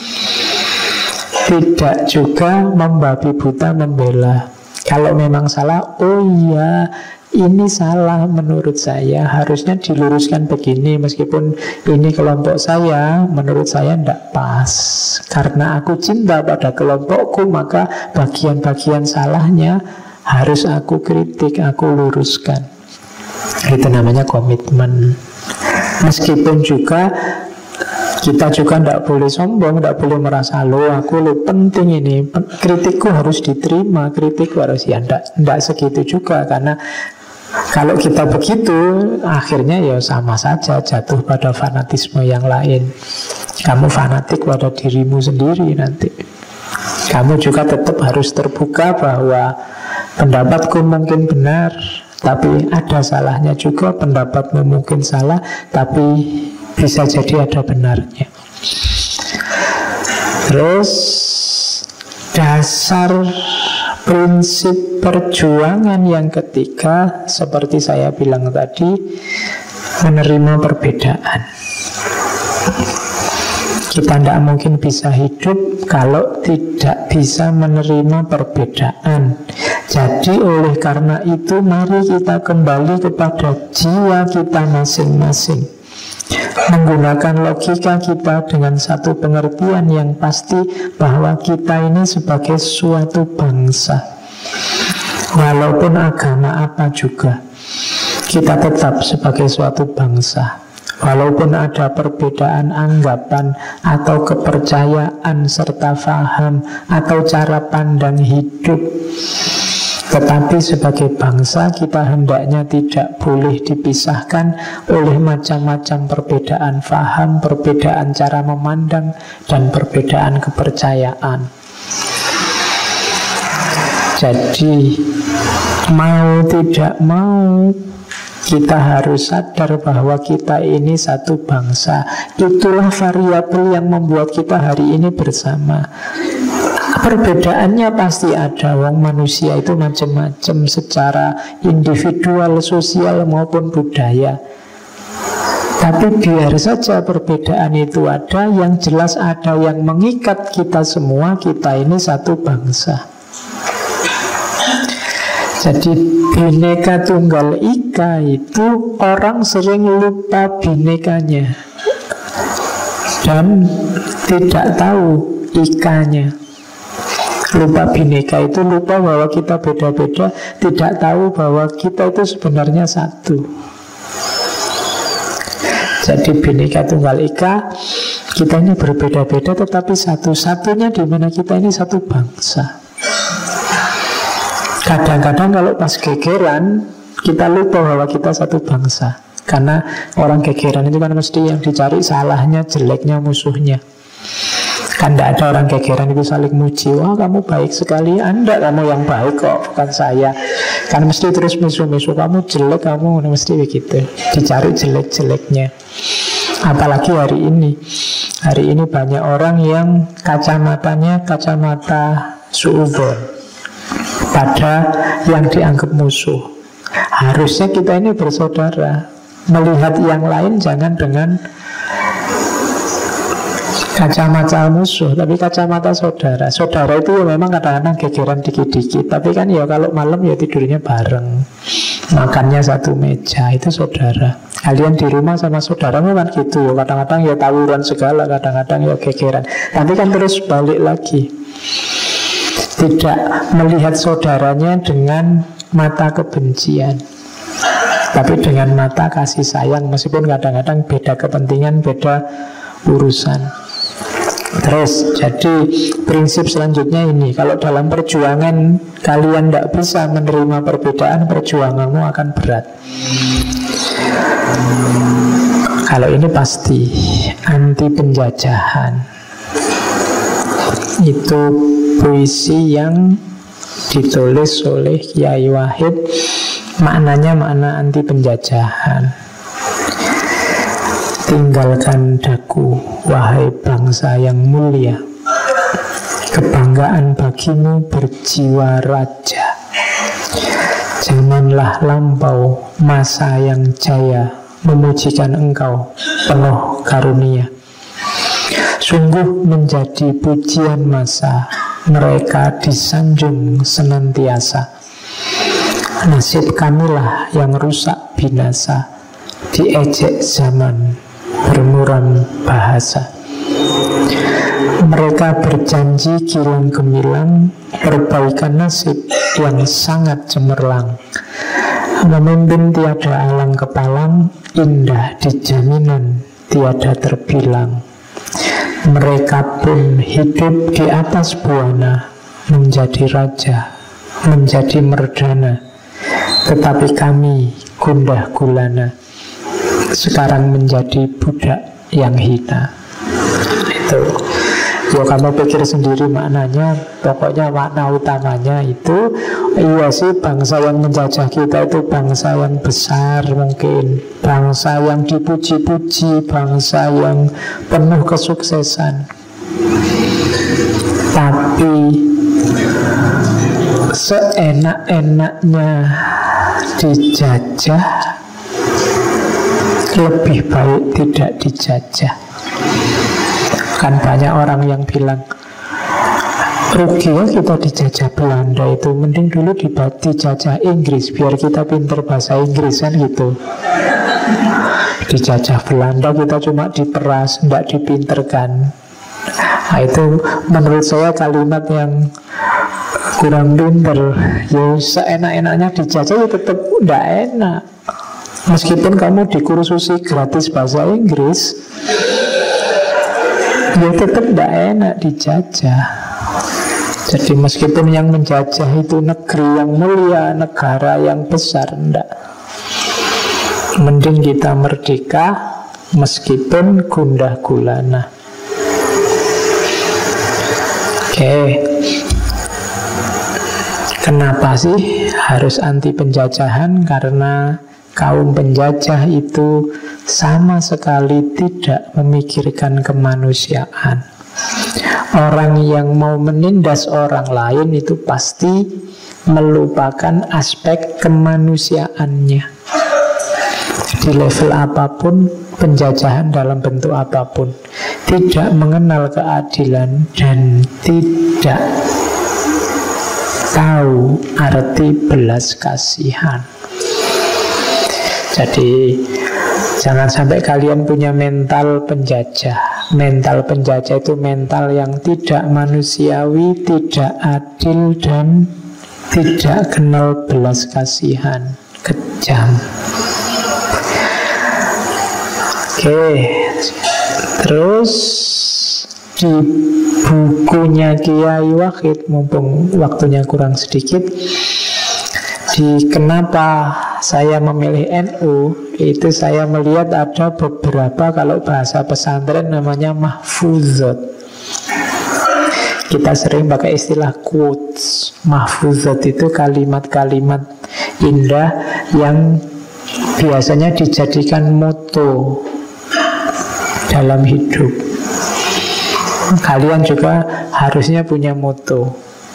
Speaker 1: tidak juga membabi buta membela. Kalau memang salah, oh iya ini salah menurut saya, harusnya diluruskan begini. Meskipun ini kelompok saya, menurut saya tidak pas. Karena aku cinta pada kelompokku, maka bagian-bagian salahnya harus aku kritik, aku luruskan. Itu namanya komitmen. Meskipun juga kita juga tidak boleh sombong, tidak boleh merasa aku penting ini, kritikku harus diterima, kritikku harus ya tidak segitu juga. Karena kalau kita begitu, akhirnya ya sama saja jatuh pada fanatisme yang lain. Kamu fanatik pada dirimu sendiri nanti. Kamu juga tetap harus terbuka bahwa pendapatku mungkin benar, tapi ada salahnya juga. Pendapatmu mungkin salah, tapi bisa jadi ada benarnya. Terus dasar prinsip perjuangan yang ketiga, seperti saya bilang tadi, menerima perbedaan. Kita tidak mungkin bisa hidup kalau tidak bisa menerima perbedaan. Jadi oleh karena itu, mari kita kembali kepada jiwa kita masing-masing, menggunakan logika kita dengan satu pengertian yang pasti bahwa kita ini sebagai suatu bangsa. Walaupun agama apa juga, kita tetap sebagai suatu bangsa. Walaupun ada perbedaan anggapan atau kepercayaan serta faham atau cara pandang hidup, tetapi sebagai bangsa kita hendaknya tidak boleh dipisahkan oleh macam-macam perbedaan faham, perbedaan cara memandang, dan perbedaan kepercayaan. Jadi mau tidak mau, kita harus sadar bahwa kita ini satu bangsa. Itulah variabel yang membuat kita hari ini bersama. Perbedaannya pasti ada, wong manusia itu macam-macam secara individual, sosial maupun budaya. Tapi biar saja perbedaan itu ada, yang jelas ada yang mengikat kita semua, kita ini satu bangsa. Jadi Bhinneka Tunggal Ika itu orang sering lupa binekanya dan tidak tahu ikanya. Lupa bineka itu lupa bahwa kita beda-beda, tidak tahu bahwa kita itu sebenarnya satu. Jadi Bhinneka Tunggal Ika, kita ini berbeda-beda tetapi satu-satunya di mana kita ini satu bangsa. Kadang-kadang kalau pas gegeran, kita lupa bahwa kita satu bangsa. Karena orang gegeran itu kan mesti yang dicari salahnya, jeleknya, musuhnya. Kan tidak ada orang gegeran itu saling muji. Wah kamu baik sekali. Anda kamu yang baik kok, bukan saya. Kan mesti terus musuh-musuh. Kamu jelek, kamu mesti begitu. Dicari jelek-jeleknya. Apalagi hari ini. Hari ini banyak orang yang kacamatanya kacamata suudzon pada yang dianggap musuh. Harusnya kita ini bersaudara. Melihat yang lain jangan dengan kacamata musuh, tapi kacamata saudara. Saudara itu memang kadang-kadang gegeran dikit-dikit, tapi kan ya kalau malam ya tidurnya bareng, makannya satu meja, itu saudara. Kalian di rumah sama saudaramu kan gitu ya, kadang-kadang ya tawuran segala, kadang-kadang ya gegeran. Tapi kan terus balik lagi, tidak melihat saudaranya dengan mata kebencian, tapi dengan mata kasih sayang. Meskipun kadang-kadang beda kepentingan, beda urusan. Terus, jadi prinsip selanjutnya ini, kalau dalam perjuangan kalian tidak bisa menerima perbedaan, perjuanganmu akan berat. Kalau ini pasti anti penjajahan. Itu puisi yang ditulis oleh Kiai Wahid. Maknanya makna anti penjajahan. Tinggalkan daku, wahai bangsa yang mulia. Kebanggaan bagimu berjiwa raja. Janganlah lampau masa yang jaya memujikan engkau penuh karunia. Sungguh menjadi pujian masa mereka disanjung senantiasa. Nasib kamilah yang rusak binasa, diejek zaman bermuram bahasa. Mereka berjanji kilang gemilang, perbaikan nasib yang sangat cemerlang. Memimpin tiada alang kepalang, indah di jaminan tiada terbilang. Mereka pun hidup di atas buana, menjadi raja, menjadi merdana. Tetapi kami gundah gulana, sekarang menjadi budak yang hina. Itu ya kamu pikir sendiri maknanya. Pokoknya makna utamanya itu, iya sih, bangsa yang menjajah kita itu bangsa yang besar mungkin, bangsa yang dipuji-puji, bangsa yang penuh kesuksesan. Tapi seenak-enaknya dijajah, lebih baik tidak dijajah. Kan banyak orang yang bilang, rugi ya kita dijajah Belanda itu, mending dulu dijajah Inggris biar kita pinter bahasa Inggris, kan gitu. Dijajah Belanda kita cuma diperas, tidak dipinterkan. Nah, itu menurut saya kalimat yang kurang pinter, ya seenak-enaknya dijajah ya tetap tidak enak. Meskipun kamu dikursusi gratis bahasa Inggris, ya tetap tidak enak dijajah. Jadi meskipun yang menjajah itu negeri yang mulia, negara yang besar, enggak. Mending kita merdeka meskipun gundah gulana. Oke. Kenapa sih harus anti penjajahan? Karena kaum penjajah itu sama sekali tidak memikirkan kemanusiaan. Orang yang mau menindas orang lain itu pasti melupakan aspek kemanusiaannya. Di level apapun, penjajahan dalam bentuk apapun, tidak mengenal keadilan dan tidak tahu arti belas kasihan. Jadi jangan sampai kalian punya mental penjajah. Mental penjajah itu mental yang tidak manusiawi, tidak adil, dan tidak kenal belas kasihan. Kejam. Oke, terus di bukunya Kiai Wahid, mumpung waktunya kurang sedikit, di kenapa saya memilih NU, itu saya melihat ada beberapa, kalau bahasa pesantren namanya mahfuzat. Kita sering pakai istilah quotes. Mahfuzat itu kalimat-kalimat indah yang biasanya dijadikan moto dalam hidup. Kalian juga harusnya punya moto.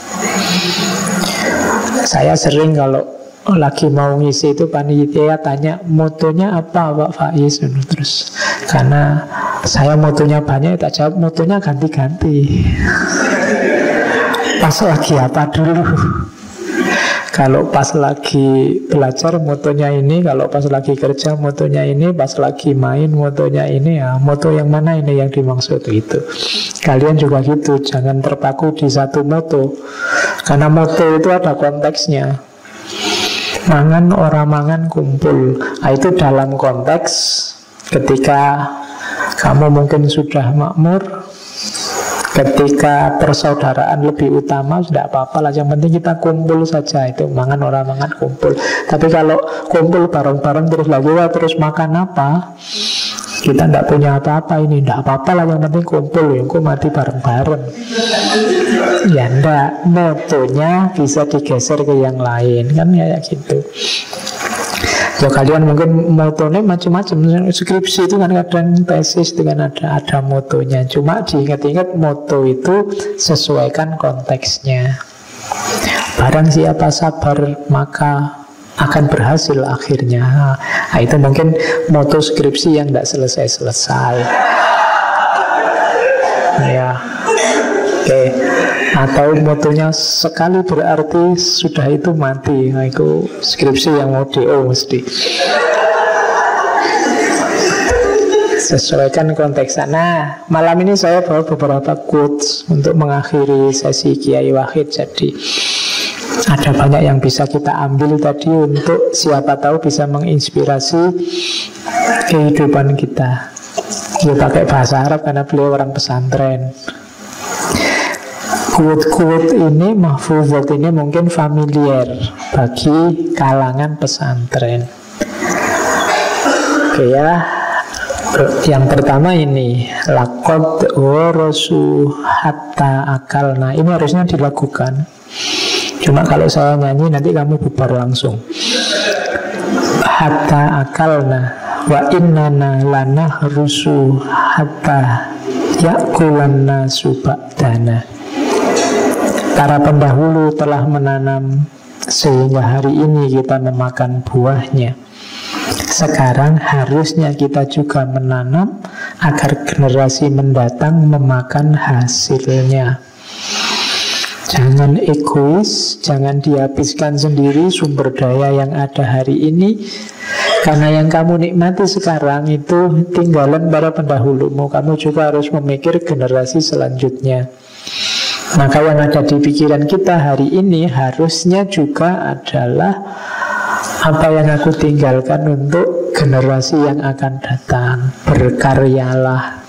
Speaker 1: Saya sering kalau lagi mau ngisi itu panitia tanya motonya apa Pak Faiz, terus karena saya motonya banyak, tak jawab motonya ganti-ganti. Pas lagi apa dulu? Kalau pas lagi belajar motonya ini, kalau pas lagi kerja motonya ini, pas lagi main motonya ini, ya moto yang mana ini yang dimaksud itu. Kalian juga gitu, jangan terpaku di satu moto, karena moto itu ada konteksnya. Mangan orang mangan kumpul, nah, itu dalam konteks ketika kamu mungkin sudah makmur, ketika persaudaraan lebih utama, tidak apa-apa lah, yang penting kita kumpul saja. Itu mangan orang mangan kumpul. Tapi kalau kumpul bareng-bareng terus lagi, terus makan apa, kita tidak punya apa-apa ini, tidak apa-apa lah, yang penting kumpul, yang mati bareng-bareng. Ya enggak, motonya bisa digeser ke yang lain, kan kayak gitu. Ya kalian mungkin motonya macam-macam. Skripsi itu kan kadang tesis dengan ada motonya. Cuma diingat-ingat moto itu sesuaikan konteksnya. Barang siapa sabar maka akan berhasil akhirnya. Nah, itu mungkin moto skripsi yang tidak selesai-selesai. Ya, oke. Atau motonya sekali berarti sudah itu mati. Nah, itu skripsi yang mau DO mesti. Sesuaikan konteksnya. Nah, malam ini saya bawa beberapa quotes untuk mengakhiri sesi Kiai Wahid. Jadi ada banyak yang bisa kita ambil tadi untuk siapa tahu bisa menginspirasi kehidupan kita. Ya pakai bahasa Arab karena beliau orang pesantren. Quote-quote ini, mahfuzat ini mungkin familiar bagi kalangan pesantren. Oke ya. Yang pertama ini, laqad warasu hatta akalna. Ini harusnya dilakukan. Cuma kalau saya nyanyi nanti kamu bubar langsung. Hatta akalna wa innana lanahrusu hatta yakulanna subadana. Para pendahulu telah menanam sehingga hari ini kita memakan buahnya. Sekarang harusnya kita juga menanam agar generasi mendatang memakan hasilnya. Jangan egois, jangan dihabiskan sendiri sumber daya yang ada hari ini. Karena yang kamu nikmati sekarang itu tinggalan para pendahulumu. Kamu juga harus memikir generasi selanjutnya. Maka yang ada di pikiran kita hari ini harusnya juga adalah apa yang aku tinggalkan untuk generasi yang akan datang. Berkaryalah.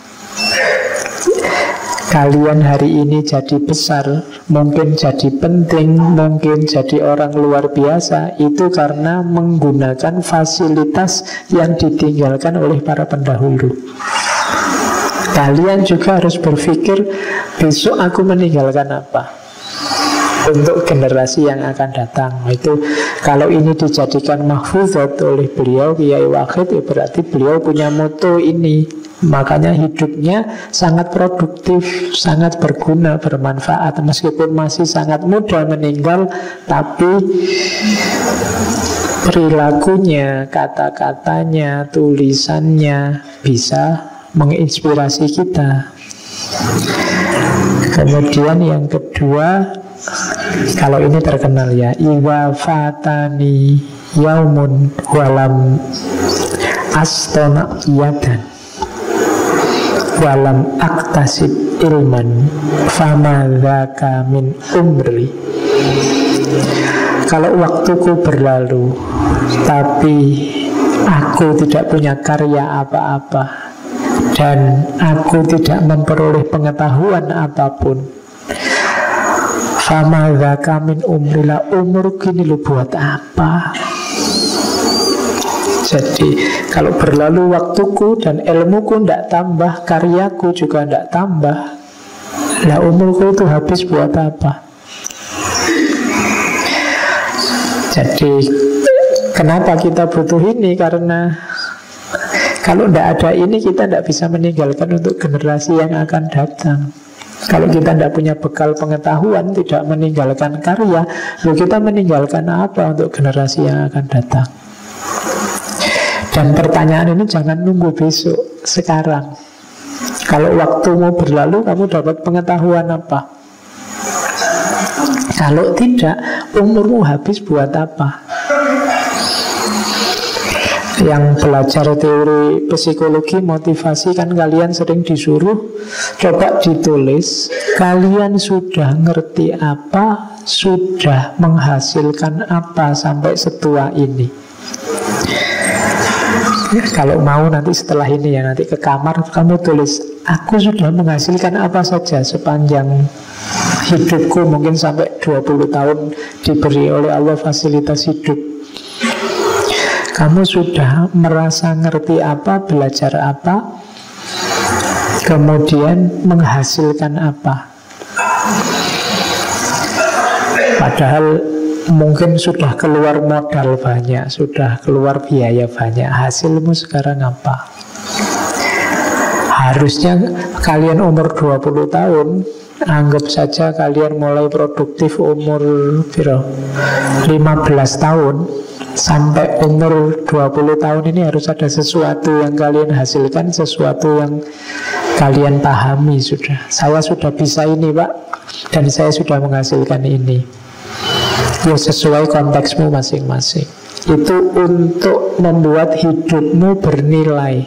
Speaker 1: Kalian hari ini jadi besar, mungkin jadi penting, mungkin jadi orang luar biasa, itu karena menggunakan fasilitas yang ditinggalkan oleh para pendahulu. Kalian juga harus berpikir, besok aku meninggalkan apa untuk generasi yang akan datang. Itu kalau ini dijadikan mahfuzat oleh beliau Kiai Wahid, berarti beliau punya moto ini. Makanya hidupnya sangat produktif, sangat berguna, bermanfaat. Meskipun masih sangat muda meninggal, tapi perilakunya, kata-katanya, tulisannya bisa menginspirasi kita. Kemudian yang kedua, kalau ini terkenal ya, Iwa fatani yaumun walam astona yadan walam aktasib ilman famadzaka min umri. Kalau waktuku berlalu tapi aku tidak punya karya apa-apa dan aku tidak memperoleh pengetahuan apapun, famadzaka min umri, lah umur gini lu buat apa? Jadi kalau berlalu waktuku dan ilmuku tidak tambah, karyaku juga tidak tambah, lah umurku itu habis buat apa? Jadi kenapa kita butuh ini? Karena kalau tidak ada ini, kita tidak bisa meninggalkan untuk generasi yang akan datang. Kalau kita tidak punya bekal pengetahuan, tidak meninggalkan karya, lalu kita meninggalkan apa untuk generasi yang akan datang? Dan pertanyaan ini jangan nunggu besok, sekarang. Kalau waktumu berlalu, kamu dapat pengetahuan apa? Kalau tidak, umurmu habis buat apa? Yang belajar teori psikologi motivasi kan kalian sering disuruh coba ditulis, kalian sudah ngerti apa, sudah menghasilkan apa sampai setua ini. Kalau mau nanti setelah ini ya, nanti ke kamar kamu tulis, aku sudah menghasilkan apa saja sepanjang hidupku, mungkin sampai 20 tahun diberi oleh Allah fasilitas hidup. Kamu sudah merasa ngerti apa, belajar apa, kemudian menghasilkan apa. Padahal mungkin sudah keluar modal banyak, sudah keluar biaya banyak, hasilmu sekarang apa? Harusnya kalian umur 20 tahun, anggap saja kalian mulai produktif umur 15 tahun, sampai umur 20 tahun ini harus ada sesuatu yang kalian hasilkan, sesuatu yang kalian pahami sudah. Saya sudah bisa ini Pak, dan saya sudah menghasilkan ini. Ya sesuai konteksmu masing-masing. Itu untuk membuat hidupmu bernilai.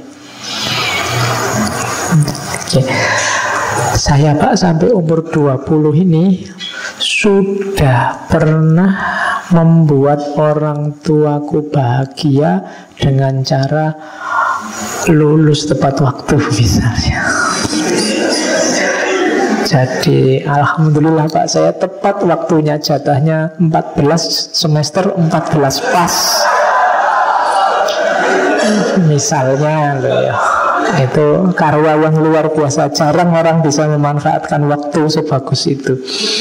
Speaker 1: Oke. Saya Pak sampai umur 20 ini sudah pernah membuat orang tuaku bahagia dengan cara lulus tepat waktu misalnya. Jadi alhamdulillah Pak, saya tepat waktunya, jatahnya 14 semester 14 pas. Misalnya loh ya. Itu karya yang luar biasa. Jarang orang bisa memanfaatkan waktu sebagus itu.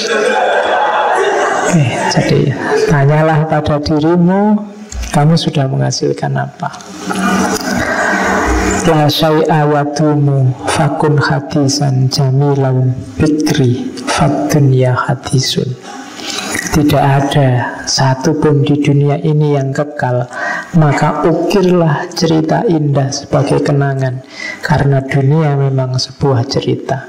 Speaker 1: Oke, jadi tanyalah pada dirimu, kamu sudah menghasilkan apa? La syai'a wadumu fakun hadisan jamilan bikri fad-dunya hadisun. Tidak ada satupun di dunia ini yang kekal, maka ukirlah cerita indah sebagai kenangan, karena dunia memang sebuah cerita.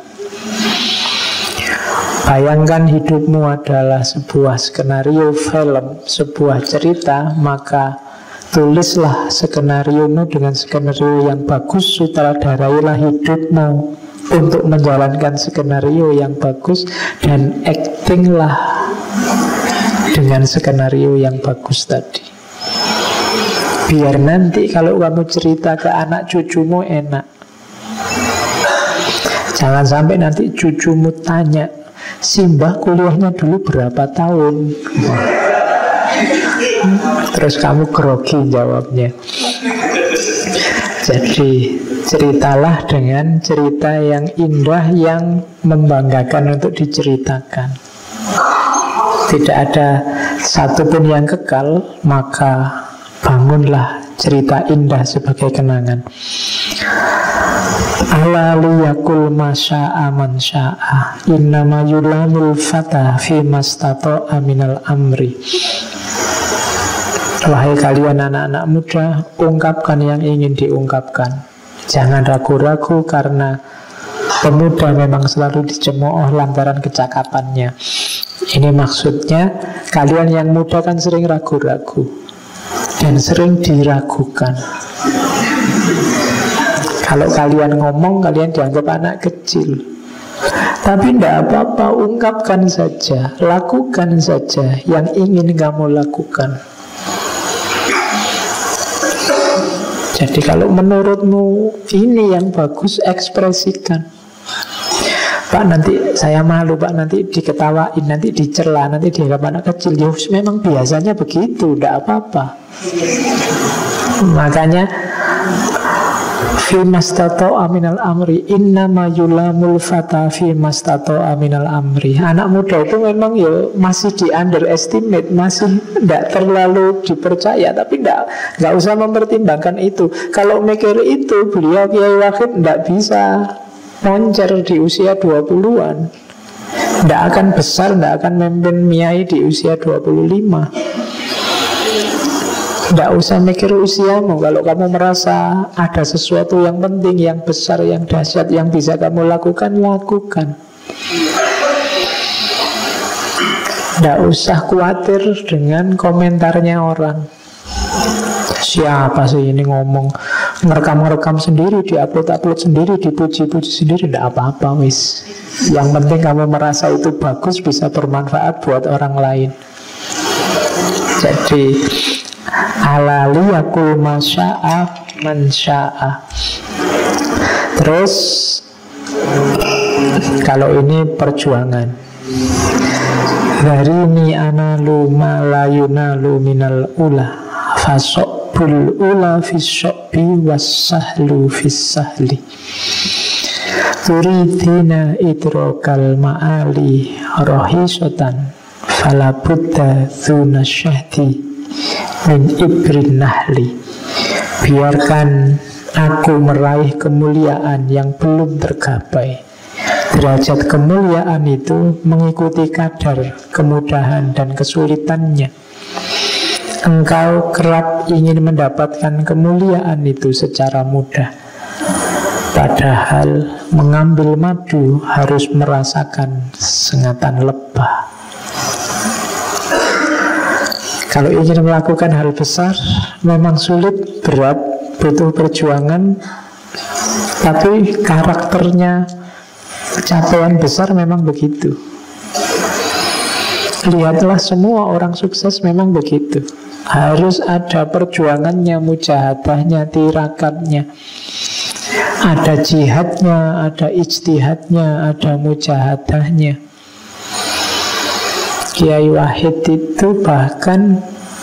Speaker 1: Bayangkan hidupmu adalah sebuah skenario film, sebuah cerita, maka tulislah skenariomu dengan skenario yang bagus, sutradarailah hidupmu. untuk menjalankan skenario yang bagus, dan actinglah dengan skenario yang bagus tadi. Biar nanti kalau kamu cerita ke anak cucumu enak. Jangan sampai nanti cucumu tanya, Simbah kuliahnya dulu berapa tahun? Terus kamu grogi jawabnya. Jadi ceritalah dengan cerita yang indah, yang membanggakan untuk diceritakan. Tidak ada satupun yang kekal, maka bangunlah cerita indah sebagai kenangan. Ala liyakul masya'a man sya'a, innama yulamul fata fi mastata'a minal amri. Wahai kalian anak-anak muda, ungkapkan yang ingin diungkapkan. Jangan ragu-ragu, karena pemuda memang selalu dicemooh lantaran kecakapannya. Ini maksudnya, kalian yang muda kan sering ragu-ragu dan sering diragukan. Kalau kalian ngomong, kalian dianggap anak kecil. Tapi tidak apa-apa, ungkapkan saja, lakukan saja yang ingin kamu lakukan. Jadi kalau menurutmu ini yang bagus, ekspresikan. Pak, nanti saya malu, Pak, nanti diketawain, nanti dicela, nanti dianggap anak kecil. Ya memang biasanya begitu, tidak apa-apa. Makanya fi mastata'a minal amri, innama yulamul fata fi mastata'a minal amri. Anak muda itu memang ya masih di underestimate, masih tidak terlalu dipercaya. Tapi tidak usah mempertimbangkan itu. Kalau mikir itu, beliau Kiai Wahid tidak bisa moncer di usia 20-an. Tidak akan besar, tidak akan memimpin Miai di usia 25. Tidak usah mikir usiamu. Kalau kamu merasa ada sesuatu yang penting, yang besar, yang dahsyat, yang bisa kamu lakukan, lakukan. Tidak usah khawatir dengan komentarnya orang. Siapa sih ini ngomong, ngerekam sendiri, diupload sendiri, dipuji-puji sendiri. Tidak apa-apa wis. Yang penting kamu merasa itu bagus, bisa bermanfaat buat orang lain. Jadi ala liyakul masya'a man sya'a. Terus kalau ini perjuangan, harini analu ma la yunalu minal ula, fasobbul ula fisobbi wassahlu fissahli. Turidina idrokal ma'ali rohisotan, falabudda dhuna syahdi min ibrin nahli. Biarkan aku meraih kemuliaan yang belum tergapai. Derajat kemuliaan itu mengikuti kadar kemudahan dan kesulitannya. Engkau kerap ingin mendapatkan kemuliaan itu secara mudah, padahal mengambil madu harus merasakan sengatan lebah. Kalau ingin melakukan hal besar, memang sulit, berat, butuh perjuangan. Tapi karakternya capaian besar memang begitu. Lihatlah semua orang sukses memang begitu. Harus ada perjuangannya, mujahadahnya, tirakatnya. Ada jihadnya, ada ijtihadnya, ada mujahadahnya. Kiai Wahid itu bahkan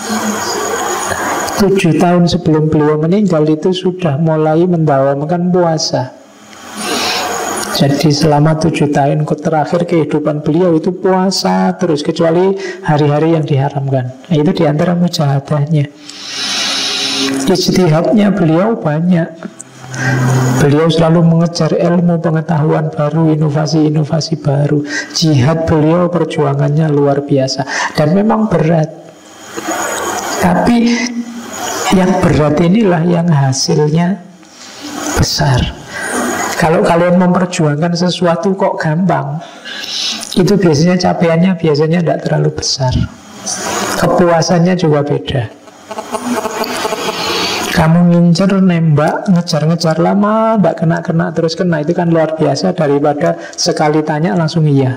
Speaker 1: 7 tahun sebelum beliau meninggal itu sudah mulai mendawamkan puasa. Jadi selama 7 tahun terakhir kehidupan beliau itu puasa terus, kecuali hari-hari yang diharamkan. Nah, itu diantara mujahadahnya. Ijtihadnya beliau banyak. Beliau selalu mengejar ilmu, pengetahuan baru, inovasi-inovasi baru. Jihad beliau, perjuangannya luar biasa. Dan memang berat. Tapi yang berat inilah yang hasilnya besar. Kalau kalian memperjuangkan sesuatu kok gampang, itu biasanya capaiannya biasanya tidak terlalu besar. Kepuasannya juga beda. Kamu ngincer, nembak, ngejar-ngejar lama, nggak kena-kena terus kena, itu kan luar biasa daripada sekali tanya langsung iya.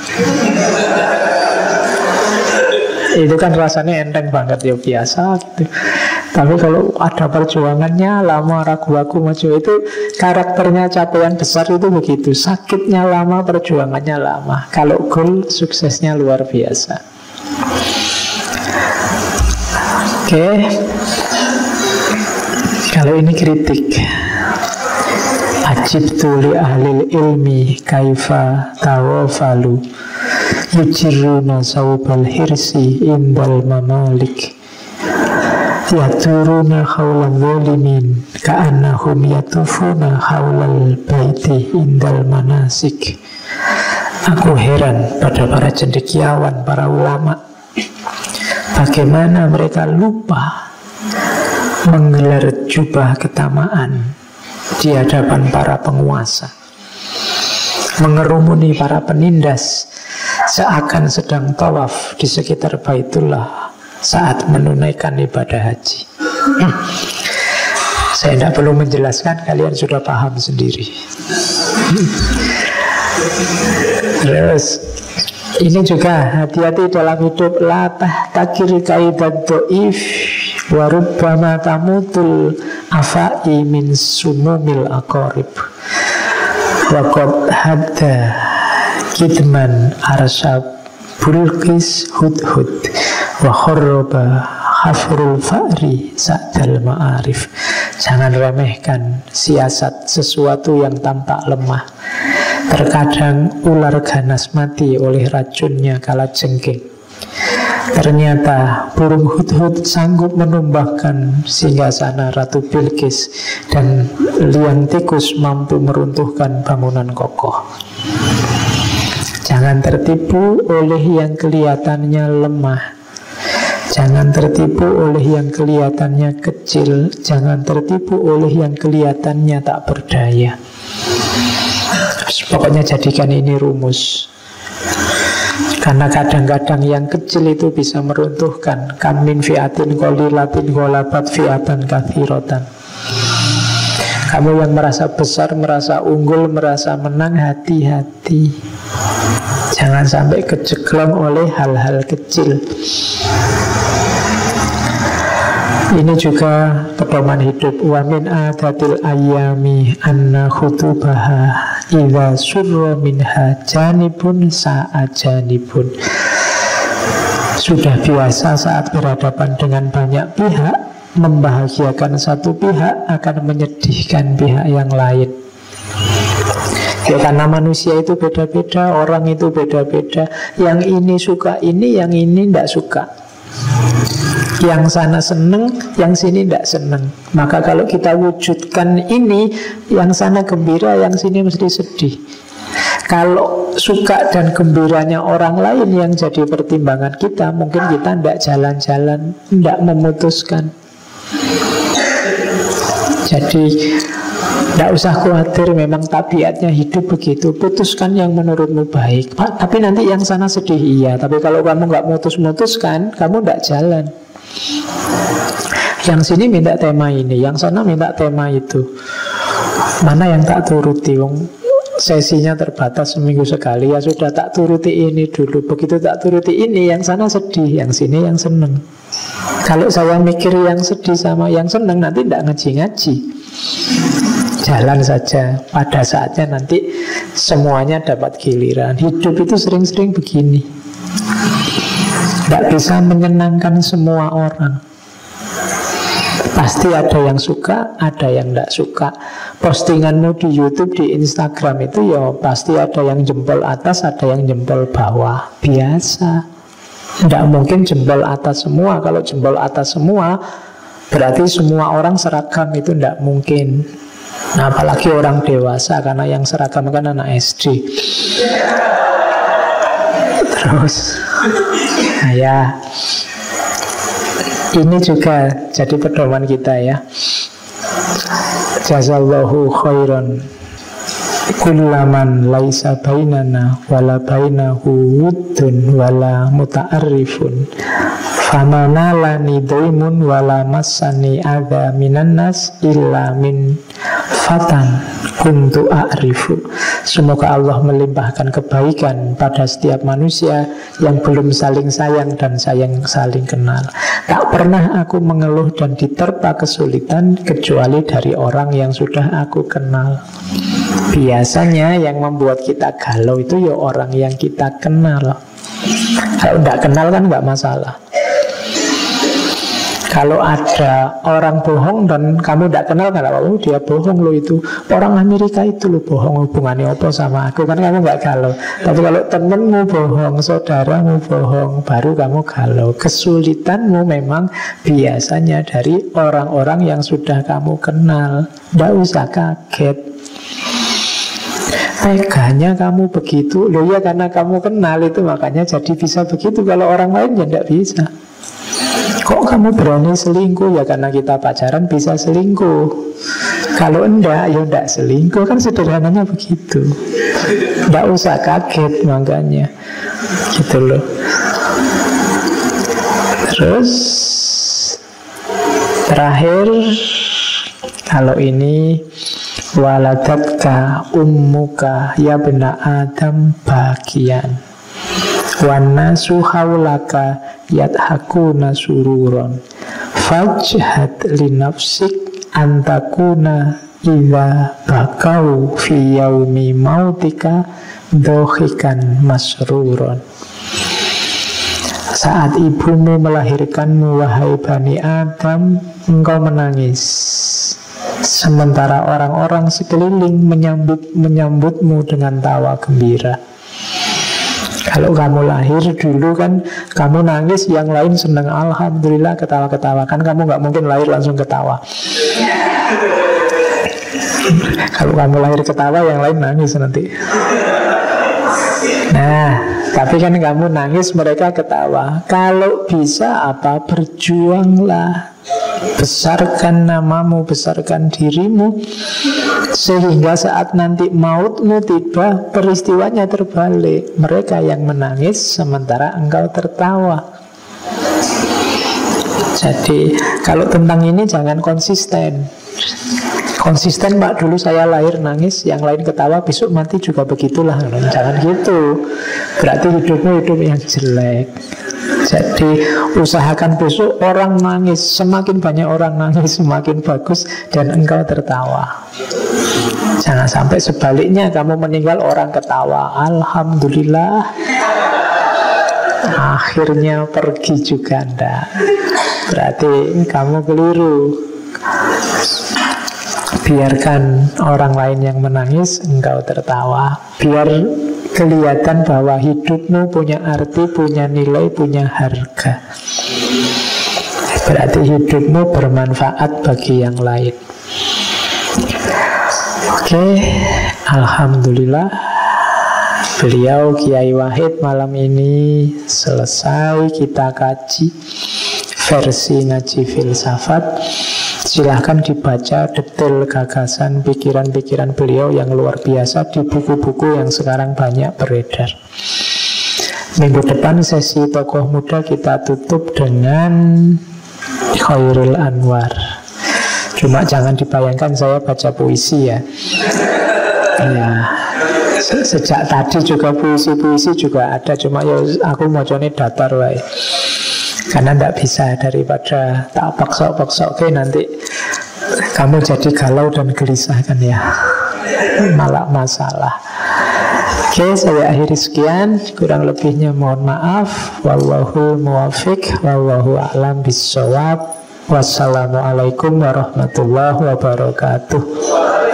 Speaker 1: Itu kan rasanya enteng banget, ya biasa gitu. Tapi kalau ada perjuangannya lama, ragu-ragu maju, itu karakternya capaian besar itu begitu. Sakitnya lama, perjuangannya lama. Kalau goal, suksesnya luar biasa. Oke. Kalau ini kritik. Ajibtu li ahlil ilmi kaifa tawafalu yujiruna sawbal hirsi indal mamalik yaturuna khawlal zalimin ka'annahum yatufuna khawlal baiti indal manasik. Aku heran pada para cendekiawan, para ulama, bagaimana mereka lupa menggelar jubah ketamaan di hadapan para penguasa, mengerumuni para penindas, seakan sedang tawaf di sekitar Baitullah saat menunaikan ibadah haji. Saya tidak perlu menjelaskan, kalian sudah paham sendiri. Terus ini juga hati-hati dalam hidup. La tahtakir kaidat do'if wa rubbama tamutul afai min sumumil aqarib wa qad hadda kidman arsab bulqis hudhud wa kharraba hafrul fa'ri sa'dal ma'arif. Jangan remehkan siasat sesuatu yang tampak lemah. Terkadang ular ganas mati oleh racunnya kalajengking. Ternyata burung hudhud sanggup menumbahkan singgasana Ratu Bilqis, dan liang tikus mampu meruntuhkan bangunan kokoh. Jangan tertipu oleh yang kelihatannya lemah. Jangan tertipu oleh yang kelihatannya kecil. Jangan tertipu oleh yang kelihatannya tak berdaya. Pokoknya jadikan ini rumus. Karena kadang-kadang yang kecil itu bisa meruntuhkan. Kam min fi'atin qalilatin ghalabat fi'atan katsiratan. Kamu yang merasa besar, merasa unggul, merasa menang, hati-hati. Jangan sampai keceklong oleh hal-hal kecil. Ini juga pedoman hidup. Wa min adatil ayami anna khutubaha idza surra minha janibun sa'a janibun. Sudah biasa saat berhadapan dengan banyak pihak, membahagiakan satu pihak akan menyedihkan pihak yang lain. Ya, karena manusia itu beda-beda, orang itu beda-beda. Yang ini suka ini, yang ini tidak suka. Yang sana seneng, yang sini tidak seneng. Maka kalau kita wujudkan ini, yang sana gembira, yang sini mesti sedih. Kalau suka dan gembiranya orang lain yang jadi pertimbangan kita, mungkin kita tidak jalan-jalan, tidak memutuskan. Jadi tidak usah khawatir, memang tabiatnya hidup begitu. Putuskan yang menurutmu baik, Pak, tapi nanti yang sana sedih, iya. Tapi kalau kamu nggak mutus-mutuskan, kamu tidak jalan. Yang sini minta tema ini, yang sana minta tema itu. Mana yang tak turuti? Sesinya terbatas seminggu sekali, ya sudah tak turuti ini dulu. Begitu tak turuti ini, yang sana sedih, yang sini yang seneng. Kalau saya mikir yang sedih sama yang seneng, nanti tidak ngaji-ngaji. Jalan saja, pada saatnya nanti semuanya dapat giliran. Hidup itu sering-sering begini. Tidak bisa menyenangkan semua orang. Pasti ada yang suka, ada yang tidak suka. Postinganmu di YouTube, di Instagram itu ya pasti ada yang jempol atas, ada yang jempol bawah. Biasa. Tidak mungkin jempol atas semua. Kalau jempol atas semua, berarti semua orang seragam, itu tidak mungkin. Nah, apalagi orang dewasa, karena yang seragam kan anak SD. Terus ya, ini juga jadi pedoman kita ya. Jazallahu khairan kullaman laisa bainana wala bainahu wuddun wala muta'arrifun Famanalani daimun wala masani adza minan nas illa min fatan kuntu a'rifu. Semoga Allah melimpahkan kebaikan pada setiap manusia yang belum saling sayang dan saling kenal. Tak pernah aku mengeluh dan diterpa kesulitan kecuali dari orang yang sudah aku kenal. Biasanya yang membuat kita galau itu ya orang yang kita kenal. Kalau tidak kenal kan nggak masalah. Kalau ada orang bohong dan kamu tidak kenal, kan oh dia bohong loh, itu orang Amerika itu loh bohong, hubungannya apa sama aku, kan kamu nggak galau. Tapi kalau temenmu bohong, saudaramu bohong, baru kamu galau. Kesulitanmu memang biasanya dari orang-orang yang sudah kamu kenal. Tidak usah kaget. Teganya kamu begitu, loh ya karena kamu kenal itu makanya jadi bisa begitu. Kalau orang lain ya tidak bisa. Kok kamu berani selingkuh? Ya karena kita pacaran bisa selingkuh. Kalau enggak, ya enggak selingkuh. Kan sederhananya begitu. Enggak usah kaget makanya. Gitu loh. Terus terakhir, kalau ini waladatka ummuka ya bena Adam bagian wanasu haulaka yadhakuna sururon fajhad linafsik antakuna idza bakau fi yaumi mautika dohikan masruron. Saat ibumu melahirkanmu wahai Bani Adam, engkau menangis, sementara orang-orang sekeliling menyambutmu dengan tawa gembira. Kalau kamu lahir dulu kan kamu nangis, yang lain senang alhamdulillah, ketawa-ketawa. Kan kamu nggak mungkin lahir langsung ketawa. Kalau kamu lahir ketawa, yang lain nangis nanti. Nah, tapi kan kamu nangis, mereka ketawa. Kalau bisa apa, berjuanglah, besarkan namamu, besarkan dirimu, sehingga saat nanti mautmu tiba, peristiwanya terbalik. Mereka yang menangis sementara engkau tertawa. Jadi kalau tentang ini jangan konsisten. Konsisten, Pak, dulu saya lahir nangis, yang lain ketawa, besok mati juga begitulah. Jangan gitu. Berarti hidupmu hidup yang jelek. Jadi usahakan besok orang nangis, semakin banyak orang nangis semakin bagus, dan engkau tertawa. Jangan sampai sebaliknya, kamu meninggal orang ketawa, alhamdulillah, akhirnya pergi juga ndak. Berarti kamu keliru. Biarkan orang lain yang menangis, engkau tertawa. Biar kelihatan bahwa hidupmu punya arti, punya nilai, punya harga. Berarti hidupmu bermanfaat bagi yang lain. Oke, alhamdulillah, beliau Kiai Wahid malam ini selesai kita kaji versi ngaji filsafat. Silahkan dibaca detail gagasan, pikiran-pikiran beliau yang luar biasa di buku-buku yang sekarang banyak beredar. Minggu depan sesi tokoh muda kita tutup dengan Khairul Anwar. Cuma jangan dibayangkan saya baca puisi ya. Ya, sejak tadi juga puisi-puisi juga ada, cuma ya aku maunya datar wae. Karena tidak bisa, daripada tak paksa-paksa, oke nanti kamu jadi galau dan gelisah kan ya, malah masalah. Oke, saya akhiri sekian, kurang lebihnya mohon maaf. Wallahu muwafiq, wallahu a'lam bissawab. Wassalamualaikum warahmatullahi wabarakatuh.